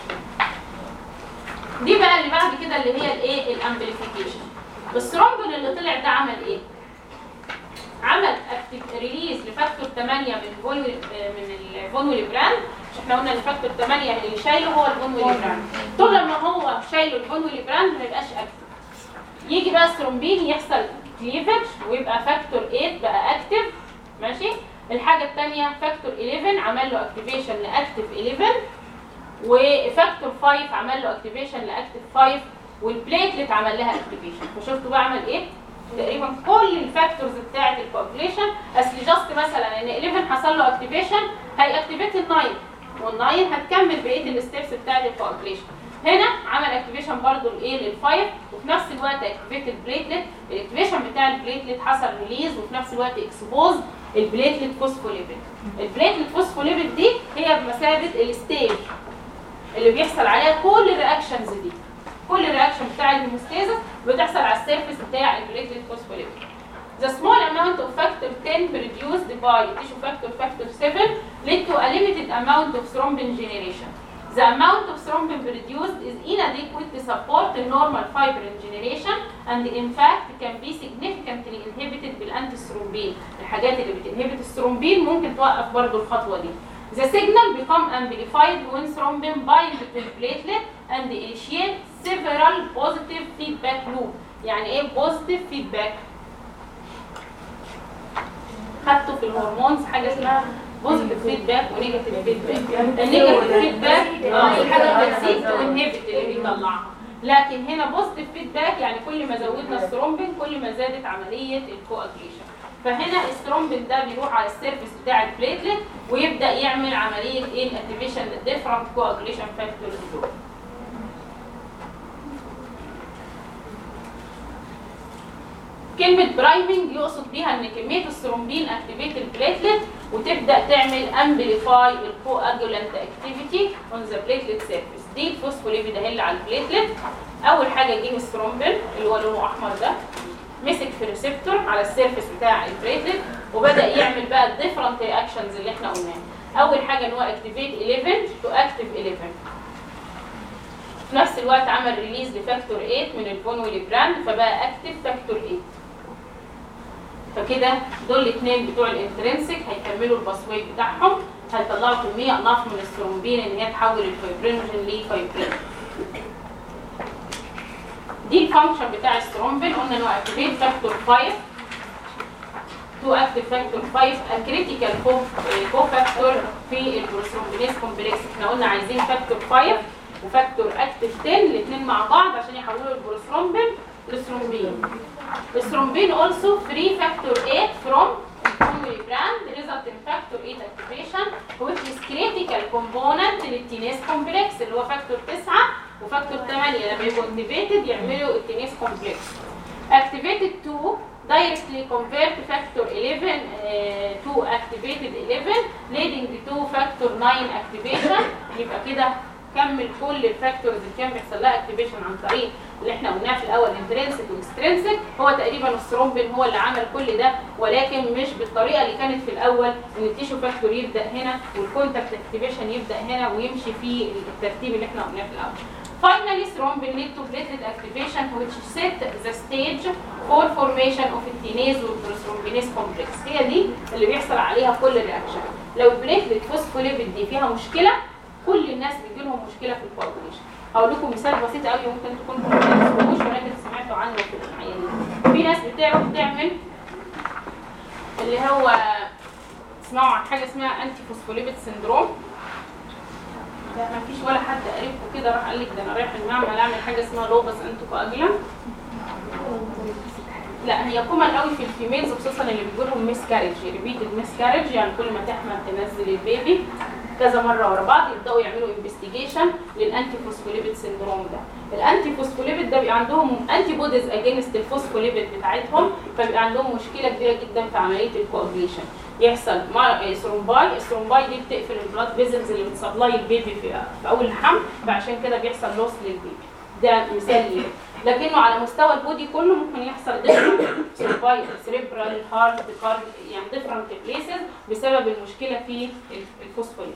دي بقى اللي بعد كده اللي هي الايه الامبليفيكيشن. الثرومبين اللي طلع ده عمل ايه؟ عمل ريليز لفاكتور ثمانية من الفون من الفون ويليبراند. احنا قلنا ان فاكتور ثمانية اللي شايله هو الفون ويليبراند، طول ما هو شايله الفون ويليبراند ما يبقاش اكتف. يجي بقى الثرومبين يحصل كليفج ويبقى فاكتور ثمانية بقى اكتف، ماشي. الحاجه الثانيه فاكتور احداشر عمل له اكتيفيشن لاكتف احداشر، وفاكتور خمسة عمل له اكتيفيشن لاكتف خمسة، والبليتلت عمل لها اكتيفيشن. فشفتوا بقى عمل ايه؟ تقريبا كل الفاكتورز بتاعه الكوagulation. اصل جاست مثلا ان احداشر حصل له اكتيفيشن هيأكتيفيت الناين، والناين هتكمل بقيه الستبس بتاعه الكوagulation. هنا عمل اكتيفيشن برضو لايه للفايف، وفي نفس الوقت اكتيفيت البليتلت. الاكتيفيشن بتاع البليتلت حصل ريليز، وفي نفس الوقت اكسبوز البليتلت فوسفوليبيد. البليتلت فوسفوليبيد دي هي بمثابه الستيج اللي بيحصل عليها كل الرياكشنز دي. كل الرياكشن بتاع الهيموستاسيس بتحصل على السيرفيس بتاع البليتلت فوسفوليبيد. The small amount of factor ten produced by tissue factor factor seven led to a limited amount of thrombin generation. The amount of thrombin produced is inadequate to support the normal fibrin generation and in fact can be significantly inhibited بالانتي-thrombin. الحاجات اللي بتنهبت الثرومبين ممكن توقف برضو الخطوة دي. The signal become amplified when thrombin bind to the platelet and initiate several positive feedback loop. يعني ايه positive feedback؟ خدتوا في الهرمونز حاجة اسمها بوزيتيف فيدباك ونيجاتيف فيدباك. النيجاتيف فيدباك اه الحاجه بتزيد وانهبت اللي بيطلعها، لكن هنا بوزيتيف فيدباك يعني كل ما زودنا الثرومبين كل ما زادت عمليه الكواجوليشن. فهنا الثرومبين ده بيروح على السيرفيس بتاع البليتلت ويبدا يعمل عمليه ايه الاكتيفيشن للديفرنت كواجوليشن فاكتورز دول. كلمة برايمنج يقصد بيها ان كمية الثرومبين اكتيفيت البليتلت وتبدأ تعمل امبليفاي الكواجولانت اكتيفيتي اون ذا بليتلت سيرفيس. دي الفوسفوليبيد اهي اللي على البليتلت. اول حاجة جه الثرومبين اللي هو لونه احمر ده مسك في ريسبتور على السيرفيس بتاع البليتلت وبدأ يعمل بقى الديفرنت رياكشنز اللي احنا قلناها. اول حاجة ان هو اكتيفيت احداشر تو اكتيف احداشر. في نفس الوقت عمل ريليز لفاكتور ثمانية من الفون ويليبراند فبقى اكتيف فاكتور ثمانية. فكده دول الاثنين بتوع الانترنسك هيكملوا الباسوي بتاعهم، هيطلعوا كميه اضعاف من الثرومبين ان هي تحول الفايبرينوجين لفايبرين. دي الفانكشن بتاع الثرومبين. قلنا انه اكتيفيت فاكتور خمسة تو اكتيف فاكتور خمسة الكريتيكال كو فاكتور في البروثرومبينيز كومبلكس. احنا قلنا عايزين فاكتور خمسة وفاكتور اكتيف عشرة الاثنين مع بعض عشان يحولوا البروثرومبين لثرومبين. الثرومبين also free factor eight from الفون brand result in factor eight activation which is critical component للتينيز complex اللي هو فاكتور تسعة وفاكتور ثمانية. لما يبقوا activated يعملوا التينيز complex. activated two directly convert factor eleven uh, to activated eleven leading to factor nine activation. يبقى كده كمل كل الفاكتورز اللي كان بيحصل لها اكتيفيشن عن طريق اللي احنا قلناه في الاول انترنسك واكسترنسك. هو تقريبا الثرومبين هو اللي عمل كل ده، ولكن مش بالطريقه اللي كانت في الاول ان التيشو فاكتور يبدا هنا والكونتاكت اكتيفيشن يبدا هنا ويمشي في الترتيب اللي احنا قلناه في الاول. Finally, thrombin lead to platelet activation which set the stage for formation of التينيز والبروثرومبينيز complex. هي دي اللي بيحصل عليها كل الرياكشن. لو البليتلت فوسفوليبيد دي فيها مشكله كل الناس بيجي لهم مشكله في الكواجوليشن. هقول لكم مثال بسيط قوي ممكن تكونوا ما تعرفوش ولكن سمعتوا عنه في العيانين. في ناس بتعرف تعمل اللي هو تسمعوا عن حاجه اسمها انتي فوسفوليبيد سيندروم. ده ما فيش ولا حد قريبكم كده راح قال لك ده انا رايح المعمل اعمل حاجه اسمها لوبس انتو كواجولان. لا هي هي كومن قوي في الفيميلز خصوصا اللي بيجوا لهم ميسكارج، ريبيتد ميسكارج، يعني كل ما تحمل تنزل البيبي كذا مره ورا بعض، يبداوا يعملوا انفستيجيشن للانتي فوسفوليبيد سيندروم ده. الانتي فوسفوليبيد ده بيبقى عندهم انتي بوديز اجينست الفوسفوليبيد بتاعتهم، فبيبقى عندهم مشكله كبيره جدا في عمليه الكواجليشن. يحصل مع ثرومباي، الثرومباي دي بتقفل البلاد فيزلز اللي بتسبلاي البيبي في, في اول الحمل، فعشان كده بيحصل لوس للبيبي. ده مثال ليه. لكنه على مستوى البودي كله ممكن يحصل ديفرنت ثرومباي سيريبرال هارت كارد، يعني ديفرنت بليسز بسبب المشكله في الفوسفوليبيد.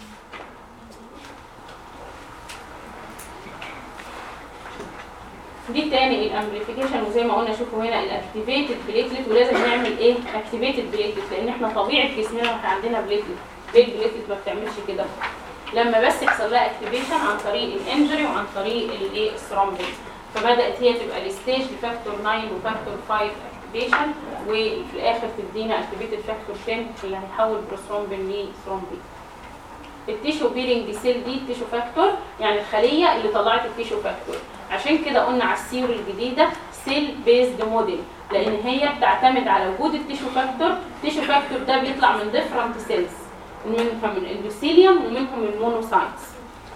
دي تاني الامبليفيكيشن، وزي ما قلنا شوفوا هنا الاكتيفيتد بليتلت، ولازم نعمل ايه اكتيفيتد بليتلت، لان احنا طبيعه جسمنا احنا عندنا بليتلت، ليه البليتلت ما بتعملش كده؟ لما بس يحصل لها اكتيفيشن عن طريق الانجري وعن طريق الايه الثرومبين، فبدات هي تبقى الستيج لفاكتور تسعة وفاكتور خمسة اكتيفيشن، وفي الاخر تدينا اكتيفيتد فاكتور عشرة اللي هيحول بروثرومبين لثرومبين. التيشو بيرنج سيل دي التيشو فاكتور، يعني الخليه اللي طلعت التيشو فاكتور. عشان كده قلنا على السيور الجديده سيل بيزد موديل، لان هي بتعتمد على وجود التيشو فاكتور. التيشو فاكتور ده بيطلع من ديفرنت سيلز، منهم الاندوثيليوم ومنهم المونوسايتس،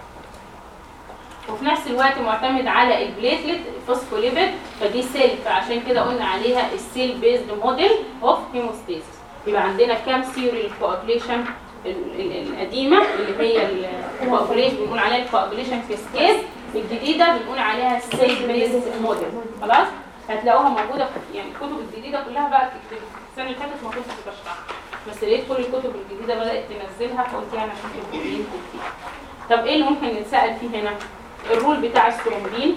وفي نفس الوقت معتمد على البليتلت فوسفوليبيد، فدي سيل، فعشان كده قلنا عليها السيل بيزد موديل اوف هيموستاسيس. يبقى عندنا كام سيوري الكواجليشن القديمه اللي هي الكواجليشن بنقول عليها الكواجليشن كاسكيد، الجديده بنقول عليها السيل بيزد موديل. خلاص هتلاقوها موجوده في يعني الكتب الجديده كلها بقى تكتب. السنه اللي فاتت ما كنتش بشرحها، بس لقيت كل الكتب الجديده بدات تنزلها، فقلت يعني عشان تبقوا ينكتب فيها. طب ايه اللي ممكن نتسال فيه هنا؟ الرول بتاع الثرومبين.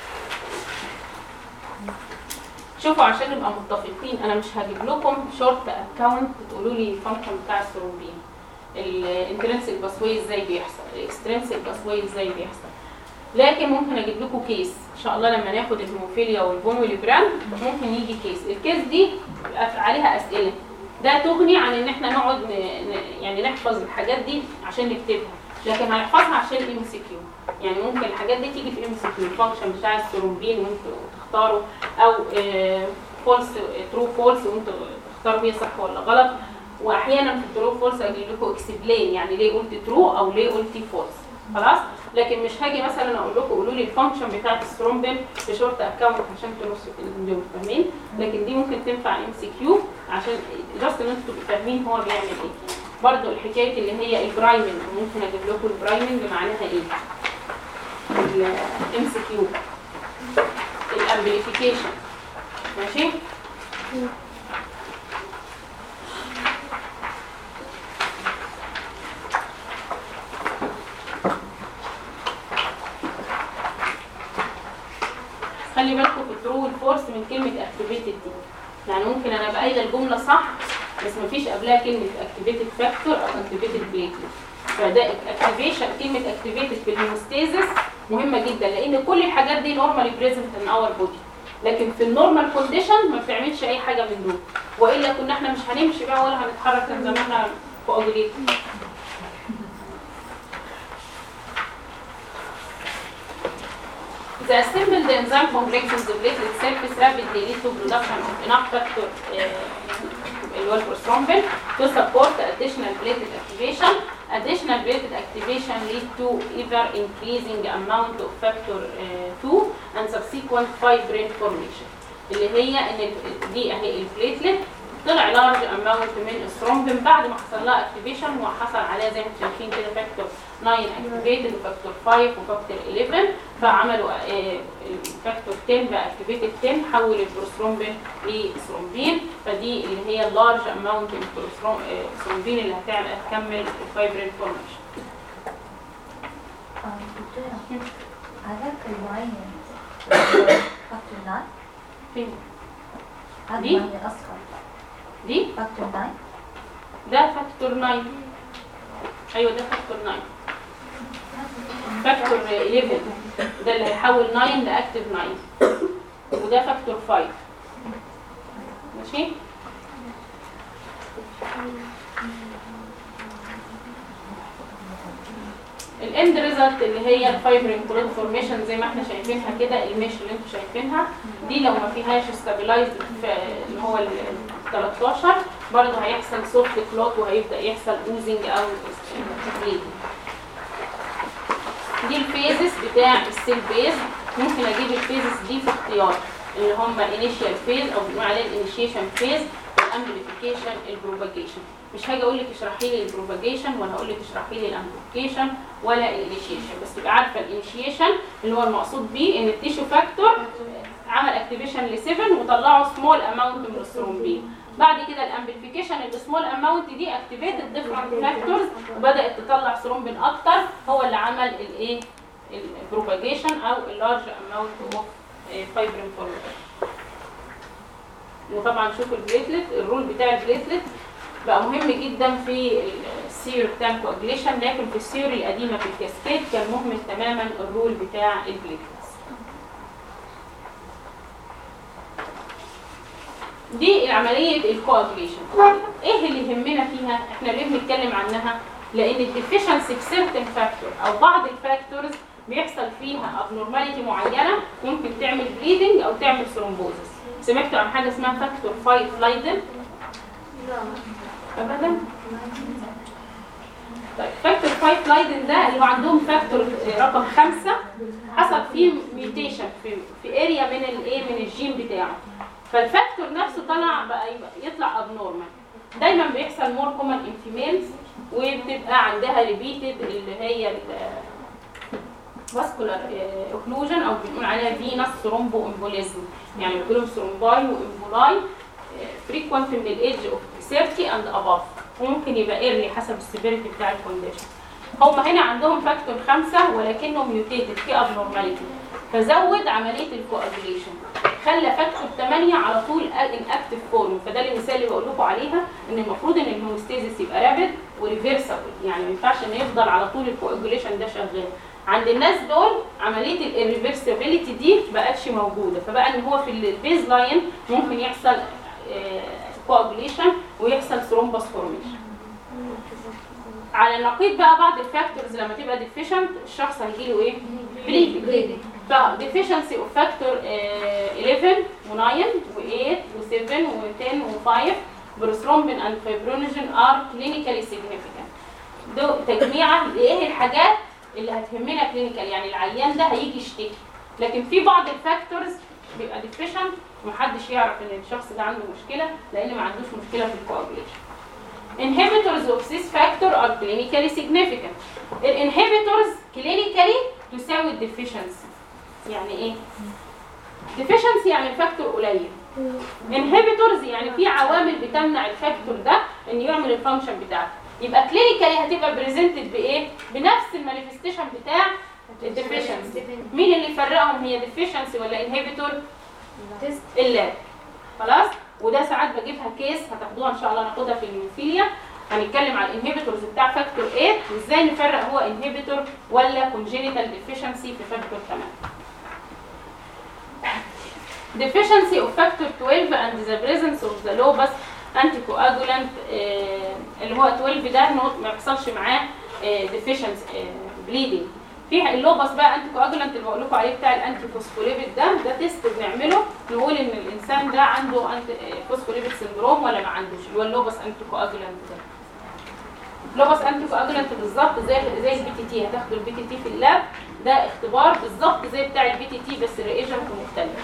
شوفوا عشان نبقى متفقين، انا مش هجيب لكم شورت اكاونت تقولوا لي الفانكشن بتاع الثرومبين، الانترنسيك باسواي ازاي بيحصل، الاكسترنسيك باسواي ازاي بيحصل، لكن ممكن اجيب لكم كيس ان شاء الله لما ناخد الهيموفيليا والبون والبران، ممكن يجي كيس. الكيس دي عليها اسئله، ده تغني عن ان احنا نقعد ن... يعني نحفظ الحاجات دي عشان نكتبها، لكن هنحفظها عشان الام سي كيو. يعني ممكن الحاجات دي تيجي في ام سي كيو، الفانكشن بتاع الثرومبين وانتوا تختاروا، او فولس ترو فولس وانتوا تختاروا هي صح ولا غلط. واحيانا في الترو فولس اجيب لكم اكسبلين، يعني ليه قلت ترو او ليه قلت فولس. خلاص، لكن مش هاجي مثلا اقول لكم قولوا لي الفانكشن بتاعت الثرومبين في شورت اكاونت عشان تنصوا في الجو، فاهمين؟ لكن دي ممكن تنفع ام سي كيو عشان جاست ان انتوا تبقوا فاهمين هو بيعمل ايه. برضو الحكايه اللي هي البرايمنج، ممكن اجيب لكم البرايمنج معناها ايه؟ الام سي كيو، الامبليفيكيشن، ماشي؟ خلي بالكم في الترو والفورس من كلمه اكتيفيتد دي، يعني ممكن انا ابقى قايله الجمله صح بس مفيش قبلها كلمه اكتيفيتد فاكتور او اكتيفيتد بليتلت. فده اكتيفيشن، كلمه اكتيفيتد في الهيموستاسيس مهمه جدا، لان كل الحاجات دي نورمالي بريزنت ان اور بودي، لكن في النورمال كونديشن ما بتعملش اي حاجه من دول، والا كنا احنا مش هنمشي بقى ولا هنتحرك، كان زماننا كواجوليت. The assembled enzyme complex in the platelet cell is rapidly lead to production of enough factor اللي هو البروثرومبين to support additional platelet activation. Additional platelet activation lead to ever increasing amount of factor two and subsequent fibrin formation. اللي هي ان دي اهي البليتلت طلع لارج اماونت من الثرومبين بعد ما حصل لها اكتيفيشن، وحصل عليها زي ما انتم شايفين كده فاكتور تسعة اكتيفيتد وفاكتور خمسة وفاكتور احداشر، فعملوا الفاكتور عشرة بقى اكتيفيتد عشرة، حول البروثرومبين لثرومبين، فدي اللي هي اللارج اماونت من الثرومبين اللي هتعمل هتكمل الفايبرين فورميشن. دكتورة هذاك المعين فاكتور تسعة فين؟ هذا دي؟ المعين الأصغر دي؟ فاكتور تسعة ده فاكتور تسعة. ايوه ده فاكتور تسعة. فاكتور احداشر ده اللي هيحول تسعة لاكتيف تسعة، وده فاكتور خمسة. ماشي؟ الاند ريزلت اللي هي الفايبرين كلود فورميشن زي ما احنا شايفينها كده، الميش اللي انتم شايفينها دي لو ما فيهاش ستابلايزد في اللي هو ال تلتاشر برضه هيحصل سوفت كلوت وهيبدا يحصل اوزنج او بليدنج. دي الفيزز بتاع السيل بيز. ممكن اجيب الفيزز دي في اختيار اللي هم انيشيال فيز او بنقول عليه الانيشيشن فيز والامبليفيكيشن البروباجيشن. مش هاجي اقول لك اشرحي لي البروباجيشن ولا اقول لك اشرحي لي الامبليفيكيشن ولا الانيشيشن، بس تبقى عارفه الانيشيشن اللي هو المقصود بيه ان التيشو فاكتور عمل اكتيفيشن ل سبعة وطلعوا سمول اماونت من الثرومبين. بعد كده الامبليفيكيشن السمول اماونت دي اكتيفيتد ديفرنت فاكتورز وبدات تطلع ثرومبين اكتر، هو اللي عمل الايه البروباجيشن او اللارج اماونت اوف فايبرين فورميشن. وطبعا شوفوا البليتلت، الرول بتاع البليتلت بقى مهم جدا في السيور بتاع الكواجليشن، لكن في السيور القديمه في الكاسكيد كان مهمل تماما الرول بتاع البليتلتس. دي عمليه الكواجليشن. ايه اللي يهمنا فيها؟ احنا ليه بنتكلم عنها؟ لان الديفيشنسي في سيرتن فاكتور او بعض الفاكتورز بيحصل فيها ابنورماليتي معينه ممكن تعمل بليدنج او تعمل ثرومبوزس. سمعتوا عن حاجه اسمها فاكتور فايف لايدن؟ ابدا. طيب فاكتور فايف لايدن ده اللي هو عندهم فاكتور رقم خمسة حصل فيه ميوتيشن في في اريا من الايه من الجين بتاعه، فالفاكتور نفسه طلع بقى يطلع ابنورمال. دايما بيحصل مور كومن ان فيميلز وبتبقى عندها ريبيتد اللي هي فاسكولار اوكلوجن او بنقول عليها فينس ثرومبو امبوليزم، يعني بيقولوا ثرومباي وامبولاي فريكوينت من الايدج اوف ثلاثين اند اباف، وممكن يبقى ايرلي حسب السيفيريتي بتاع الكونديشن. هم هنا عندهم فاكتور خمسة ولكنه ميوتيتد في ابنورماليتي، فزود عمليه الكواجوليشن، خلى فاكتور ثمانية على طول ان اكتف فورم. فده المثال اللي بقول لكم عليها ان المفروض ان الهوموستاسيس يبقى رابيد وريفرسبل، يعني ما ينفعش ان يفضل على طول الكواجوليشن ده شغال. عند الناس دول عمليه الريفرسبيليتي دي بقتش موجوده، فبقى ان هو في البيز لاين ممكن يحصل كواجوليشن ويحصل ثرومبس فورميشن. على النقيض بقى بعض الفاكتورز لما تبقى ديفيشنت الشخص هيجي له ايه؟ بليدنج. فديفيشنسي اوف فاكتور إحداشر و9 و8 و7 و10 و5 بروثرومبين اند فايبرينوجين ار كلينيكالي سيجنيفيكانت. دول تجميعا لايه الحاجات اللي هتهمنا كلينيكال، يعني العيان ده هيجي يشتكي، لكن في بعض الفاكتورز بيبقى ديفيشنت ومحدش يعرف ان الشخص ده عنده مشكله لان ما عندوش مشكله في الكواجوليشن. Inhibitors of this factor are clinically significant. الانهبيتورز clinically تساوي الديفيشنسي. يعني ايه؟ deficiency يعني الفاكتور قليل. inhibitors يعني في عوامل بتمنع الفاكتور ده ان يعمل الفانكشن بتاعته. يبقى clinically هتبقى بريزنتد بايه؟ بنفس المانيفستيشن بتاع الديفيشنسي. مين اللي يفرقهم هي ديفيشنسي ولا انهبيتور؟ اللاب. خلاص؟ وده ساعات بجيبها كيس هتاخدوها ان شاء الله ناخدها في الهيموفيليا، هنتكلم على الانهبيتورز بتاع فاكتور ثمانية وازاي نفرق هو انهبيتور ولا كونجينيتال ديفيشنسي في فاكتور ثمانية. deficiency of factor twelve and the presence of the lobus anticoagulant اللي هو اثنا عشر ده ما يحصلش معاه deficiency bleeding. في اللوبس بقى انتي كواجولانت اللي بقول لكم عليه بتاع الانتي فوسفوليبيد ده ده تيست بنعمله نقول ان الانسان ده عنده انتي فوسفوليبيد سندروم ولا ما عندوش، اللي هو اللوبس انتي كواجولانت ده. اللوبس انتي كواجولانت بالظبط زي زي البي تي تي، هتاخدوا البي تي تي في اللاب، ده اختبار بالظبط زي بتاع البي تي تي بس الريجنت مختلف.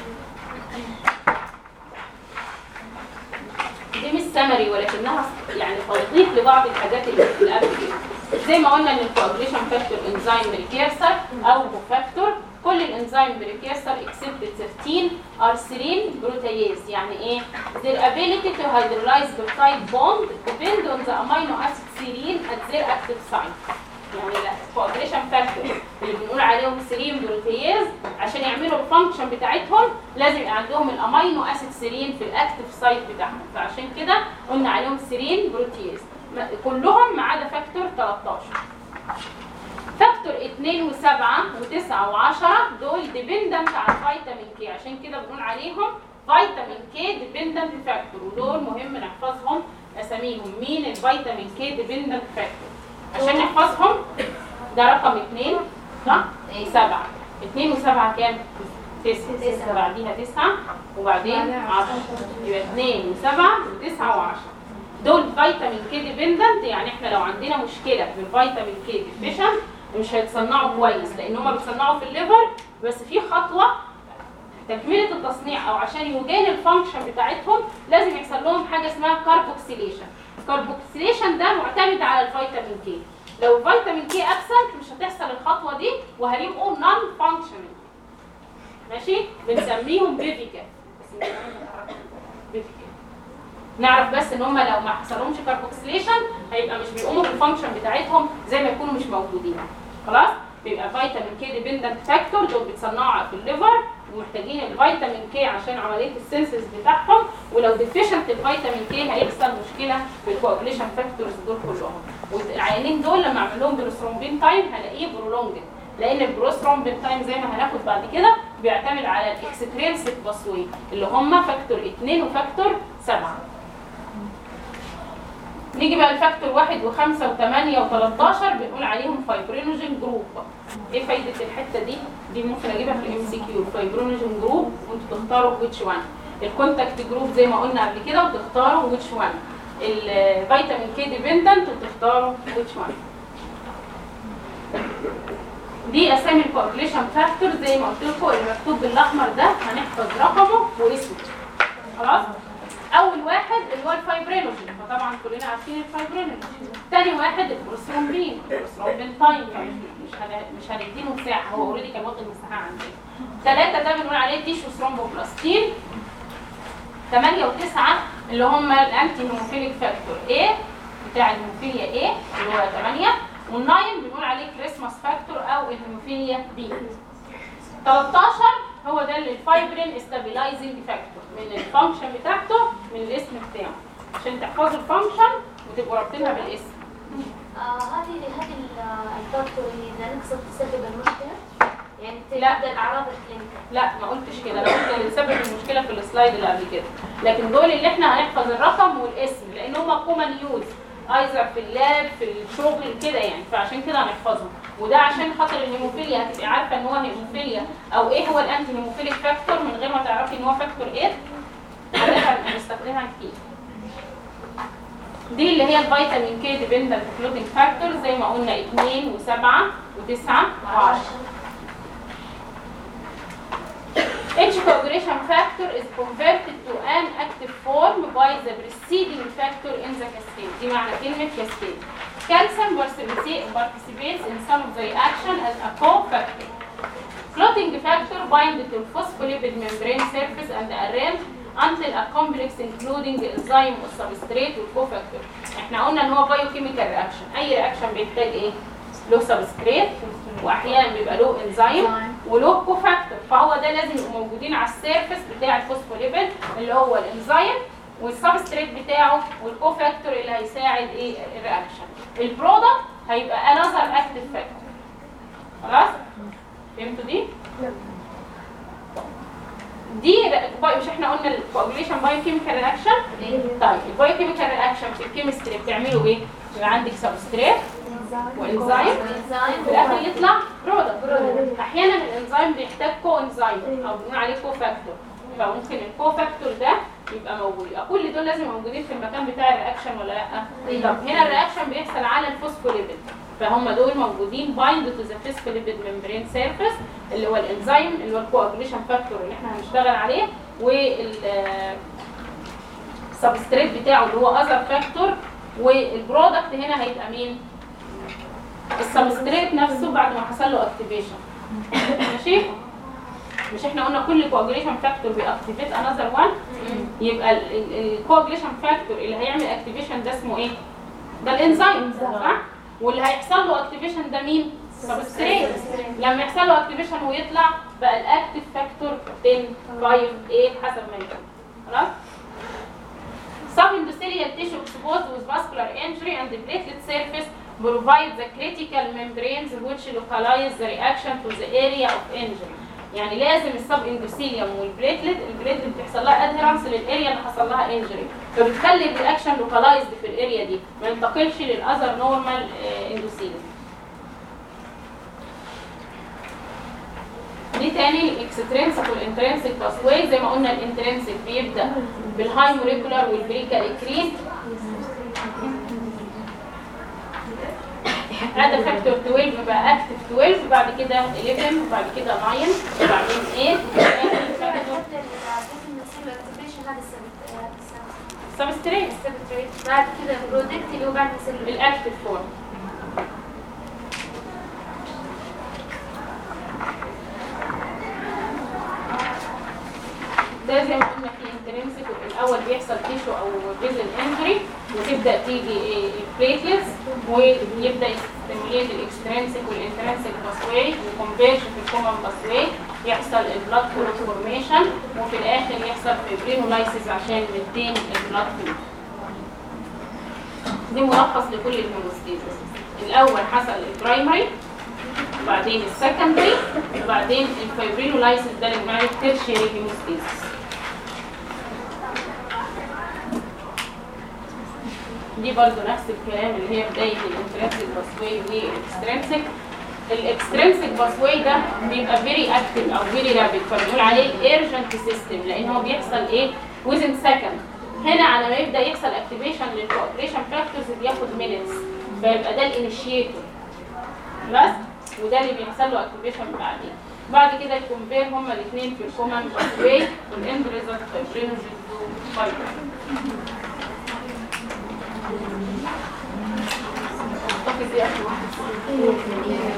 دي مش سمري ولكنها يعني توضيح لبعض الحاجات اللي في القبل كده. زي ما قلنا ان الكواجوليشن فاكتور انزيم بريكيرسر او كوفاكتور، كل الانزيم بريكيرسر اكسبت ثلاثة عشر ار ثلاثة بروتياز. يعني ايه؟ their ability to hydrolyze peptide bond depend on the amino acid serine at their active site. يعني الكواجوليشن فاكتور اللي بنقول عليهم سيرين بروتياز عشان يعملوا الفانكشن بتاعتهم لازم يبقى عندهم الامينو اسيد سيرين في الاكتيف سايت بتاعهم، فعشان كده قلنا عليهم سيرين بروتياز كلهم ما عدا فاكتور تلتاشر. فاكتور اثنين وسبعة وتسعة وعشرة دول ديبندنت على الفيتامين كي، عشان كده بنقول عليهم فيتامين كي ديبندنت فاكتور، ودول مهم نحفظهم اساميهم. مين الفيتامين كي ديبندنت فاكتور؟ عشان نحفظهم ده رقم اتنين صح؟ سبعة. اتنين وسبعة كام؟ تسعة. بعديها تسعة وبعدين عشرة. يبقى اتنين وسبعة وتسعة وعشرة. دول فيتامين كي ديبندنت، يعني احنا لو عندنا مشكلة في الفيتامين كي ديفيشنت مش هيتصنعوا كويس، لان هم بيتصنعوا في الليفر بس في خطوة تكملة التصنيع او عشان يجين الفانكشن بتاعتهم لازم يحصل لهم حاجة اسمها كاربوكسيليشن. الكاربوكسيليشن ده معتمد على الفيتامين كي. لو الفيتامين كي ابسنت مش هتحصل الخطوة دي وهيبقوا نون فانكشنال. ماشي؟ بنسميهم بيفيكا. بيفيكا. نعرف بس ان هم لو ما حصلهمش كاربوكسيليشن هيبقى مش بيقوموا بالفانكشن بتاعتهم زي ما يكونوا مش موجودين. خلاص؟ بيبقى فيتامين كي ديبندنت فاكتور دول بيتصنعوا في الليفر ومحتاجين الفيتامين كي عشان عمليه السينثيز بتاعهم، ولو ديفيشنت الفيتامين كي هيحصل مشكله في الكواجوليشن فاكتورز دول كلهم. والعيانين دول لما اعمل لهم بروثرومبين تايم هلاقيه برولونجد، لان البروثرومبين تايم زي ما هناخد بعد كده بيعتمد على الاكسترينسيك باسوي اللي هم فاكتور اتنين وفاكتور سبعة. نيجي بقى لفاكتور واحد وخمسة وثمانية وتلتاشر بنقول عليهم فايبرينوجين جروب. ايه فايدة الحتة دي؟ دي ممكن اجيبها في الام سي كيو. فايبرينوجين جروب وانتوا تختاروا which one. الكونتاكت جروب زي ما قلنا قبل كده وتختاروا which one. الفيتامين كي ديبندنت وتختاروا which one. دي اسامي الكوagulation فاكتور زي ما قلت لكم. المكتوب بالاحمر ده هنحفظ رقمه واسمه. خلاص؟ اول واحد اللي هو الفايبرينوجين، فطبعا كلنا عارفين الفايبرينوجين. ثاني واحد البروثرومبين، البروثرومبين تايم مش مش هنديله مساحه، هو اوريدي كان واخد مساحه عندنا. ثلاثه ده بنقول عليه تيشو ثرومبوبلاستين. ثمانية وتسعة اللي هم الانتي هيموفيليك فاكتور A بتاع الهيموفيليا A اللي هو ثمانية، والناين بنقول عليه كريسماس فاكتور او الهيموفيليا B. تلتاشر هو ده اللي الفايبرين استابيلايزنج فاكتور من الفانكشن بتاعته من الاسم بتاعه عشان تحفظوا الفانكشن وتبقوا رابطينها بالاسم. هذه هذه الفاكتور اللي نقصد تسبب المشكله يعني لا الاعراض الكلينيكال. لا ما قلتش كده، انا قلت اللي سبب المشكله في السلايد اللي قبل كده، لكن دول اللي احنا هنحفظ الرقم والاسم لان هم كومن يوز ايزر في اللاب في الشغل كده يعني، فعشان كده هنحفظهم. وده عشان خاطر الهيموفيليا هتبقي عارفه ان هو هيموفيليا او ايه هو الانتي هيموفيليك فاكتور من غير ما تعرفي ان هو فاكتور ايه هنستخدمها كتير. دي اللي هي الفيتامين كي ديبندنت كلوتينج فاكتور زي ما قلنا اتنين وسبعة وتسعة وعشرة. Each coagulation factor is converted to an active form by the preceding factor in the cascade. دي معنى كلمة cascade. Calcium participates in some of the reaction as a cofactor. Clotting factor binds to phospholipid membrane surface and arrange until a complex including the enzyme or substrate والcofactor. احنا قلنا ان هو biochemical reaction. اي reaction بيحتاج ايه؟ له substrate واحيانا بيبقى له انزيم وله كوفاكتور، فهو ده لازم يبقوا موجودين على السيرفس بتاع الفوسفوليبيد اللي هو الانزيم والسبستريت بتاعه والكوفاكتور اللي هيساعد ايه الرياكشن. البرودكت هيبقى انذر اكتيف فاكتور. خلاص فهمتوا دي؟ دي مش احنا قلنا الكواجوليشن بايوكيميكال رياكشن؟ طيب البايوكيميكال رياكشن في الكيمستري بتعملوا ايه؟ يبقى عندك سبستريت وانزيم في الاخر يطلع برودكت. احيانا الانزيم بيحتاج كو انزيم او بنقول عليه كو فاكتور، فممكن الكو فاكتور ده يبقى موجود. كل دول لازم موجودين في المكان بتاع الرياكشن ولا لا؟ طب هنا الرياكشن بيحصل على الفوسفوليبيد، فهم دول موجودين بايند تو ذا فوسفوليبيد ممبرين سيرفيس اللي هو الانزيم اللي هو الكواجوليشن فاكتور اللي احنا هنشتغل عليه، وال السبستريت بتاعه اللي هو اذر فاكتور، والبرودكت هنا هيبقى مين؟ السبستريت نفسه بعد ما حصل له اكتيفيشن. ماشي؟ مش احنا قلنا كل كواجوليشن فاكتور بيأكتيفيت انذر وان؟ يبقى الكواجوليشن فاكتور اللي هيعمل اكتيفيشن ده اسمه ايه؟ ده الانزيم صح؟ واللي هيحصل له اكتيفيشن ده مين؟ سبستريت. لما يحصل له اكتيفيشن ويطلع بقى الاكتيف فاكتور عشرة خمسة ثمانية حسب ما يكون. خلاص؟ Subendothelial tissue exposed with vascular injury and the platelet surface provide the critical membranes which localize the reaction to the area of injury. يعني لازم السب اندوثيليوم والبليتلت، البليتلت بتحصل لها ادهيرنس للاريا اللي حصل لها انجري، فبتخلي الرياكشن لوكالايزد في الاريا دي، ما ينتقلش للاذر نورمال اندوثيليوم. تاني الاكسترينسيك والانترنسيك باسواي. زي ما قلنا الانترنسيك بيبدا بالهاي موليكولار والبريكاليكرين، هذا فاكتور اتناشر بقى اكتف اتناشر، بعد كده حداشر، وبعد كده تسعة، وبعدين تمانية، سبستريت بعد كده برودكت اللي هو بعد ما الاكتف فورم. ده زي ما قلنا في انترنسيك الاول بيحصل تيشو او فيزل انجري، وتبدا تيجي البليتلتس ويبدا يستيميليت الاكسترنسيك والانترنسيك باسواي وكونفيرج في الكومن باسواي، يحصل البلاد كلوت فورميشن، وفي الاخر يحصل فيبرينولايسيس عشان مينتين البلاد فلو. دي ملخص لكل الهيموستاسيس. الاول حصل البرايمري، وبعدين السكندري، وبعدين الفيبرينولايسيس ده اللي بنعمل تيرشيري هيموستاسيس. دي برضو نفس الكلام اللي هي بدايه الانترنسيك باسواي والاكسترنسيك. الاكسترنسيك باسواي ده بيبقى فيري اكتف او فيري رابيد، فبنقول عليه ايرجنت سيستم لان هو بيحصل ايه ويزن سكند. هنا على ما يبدا يحصل اكتيفيشن للكوابريشن فاكتورز بياخد مينتس، فيبقى ده الانيشيتور بس، وده اللي بيحصل له اكتيفيشن بعدين. بعد كده الكونفير هما الاثنين في الكومن باسواي والاند ريزلت فايبرينوجين فايبر. اعتقد دي اخر واحده.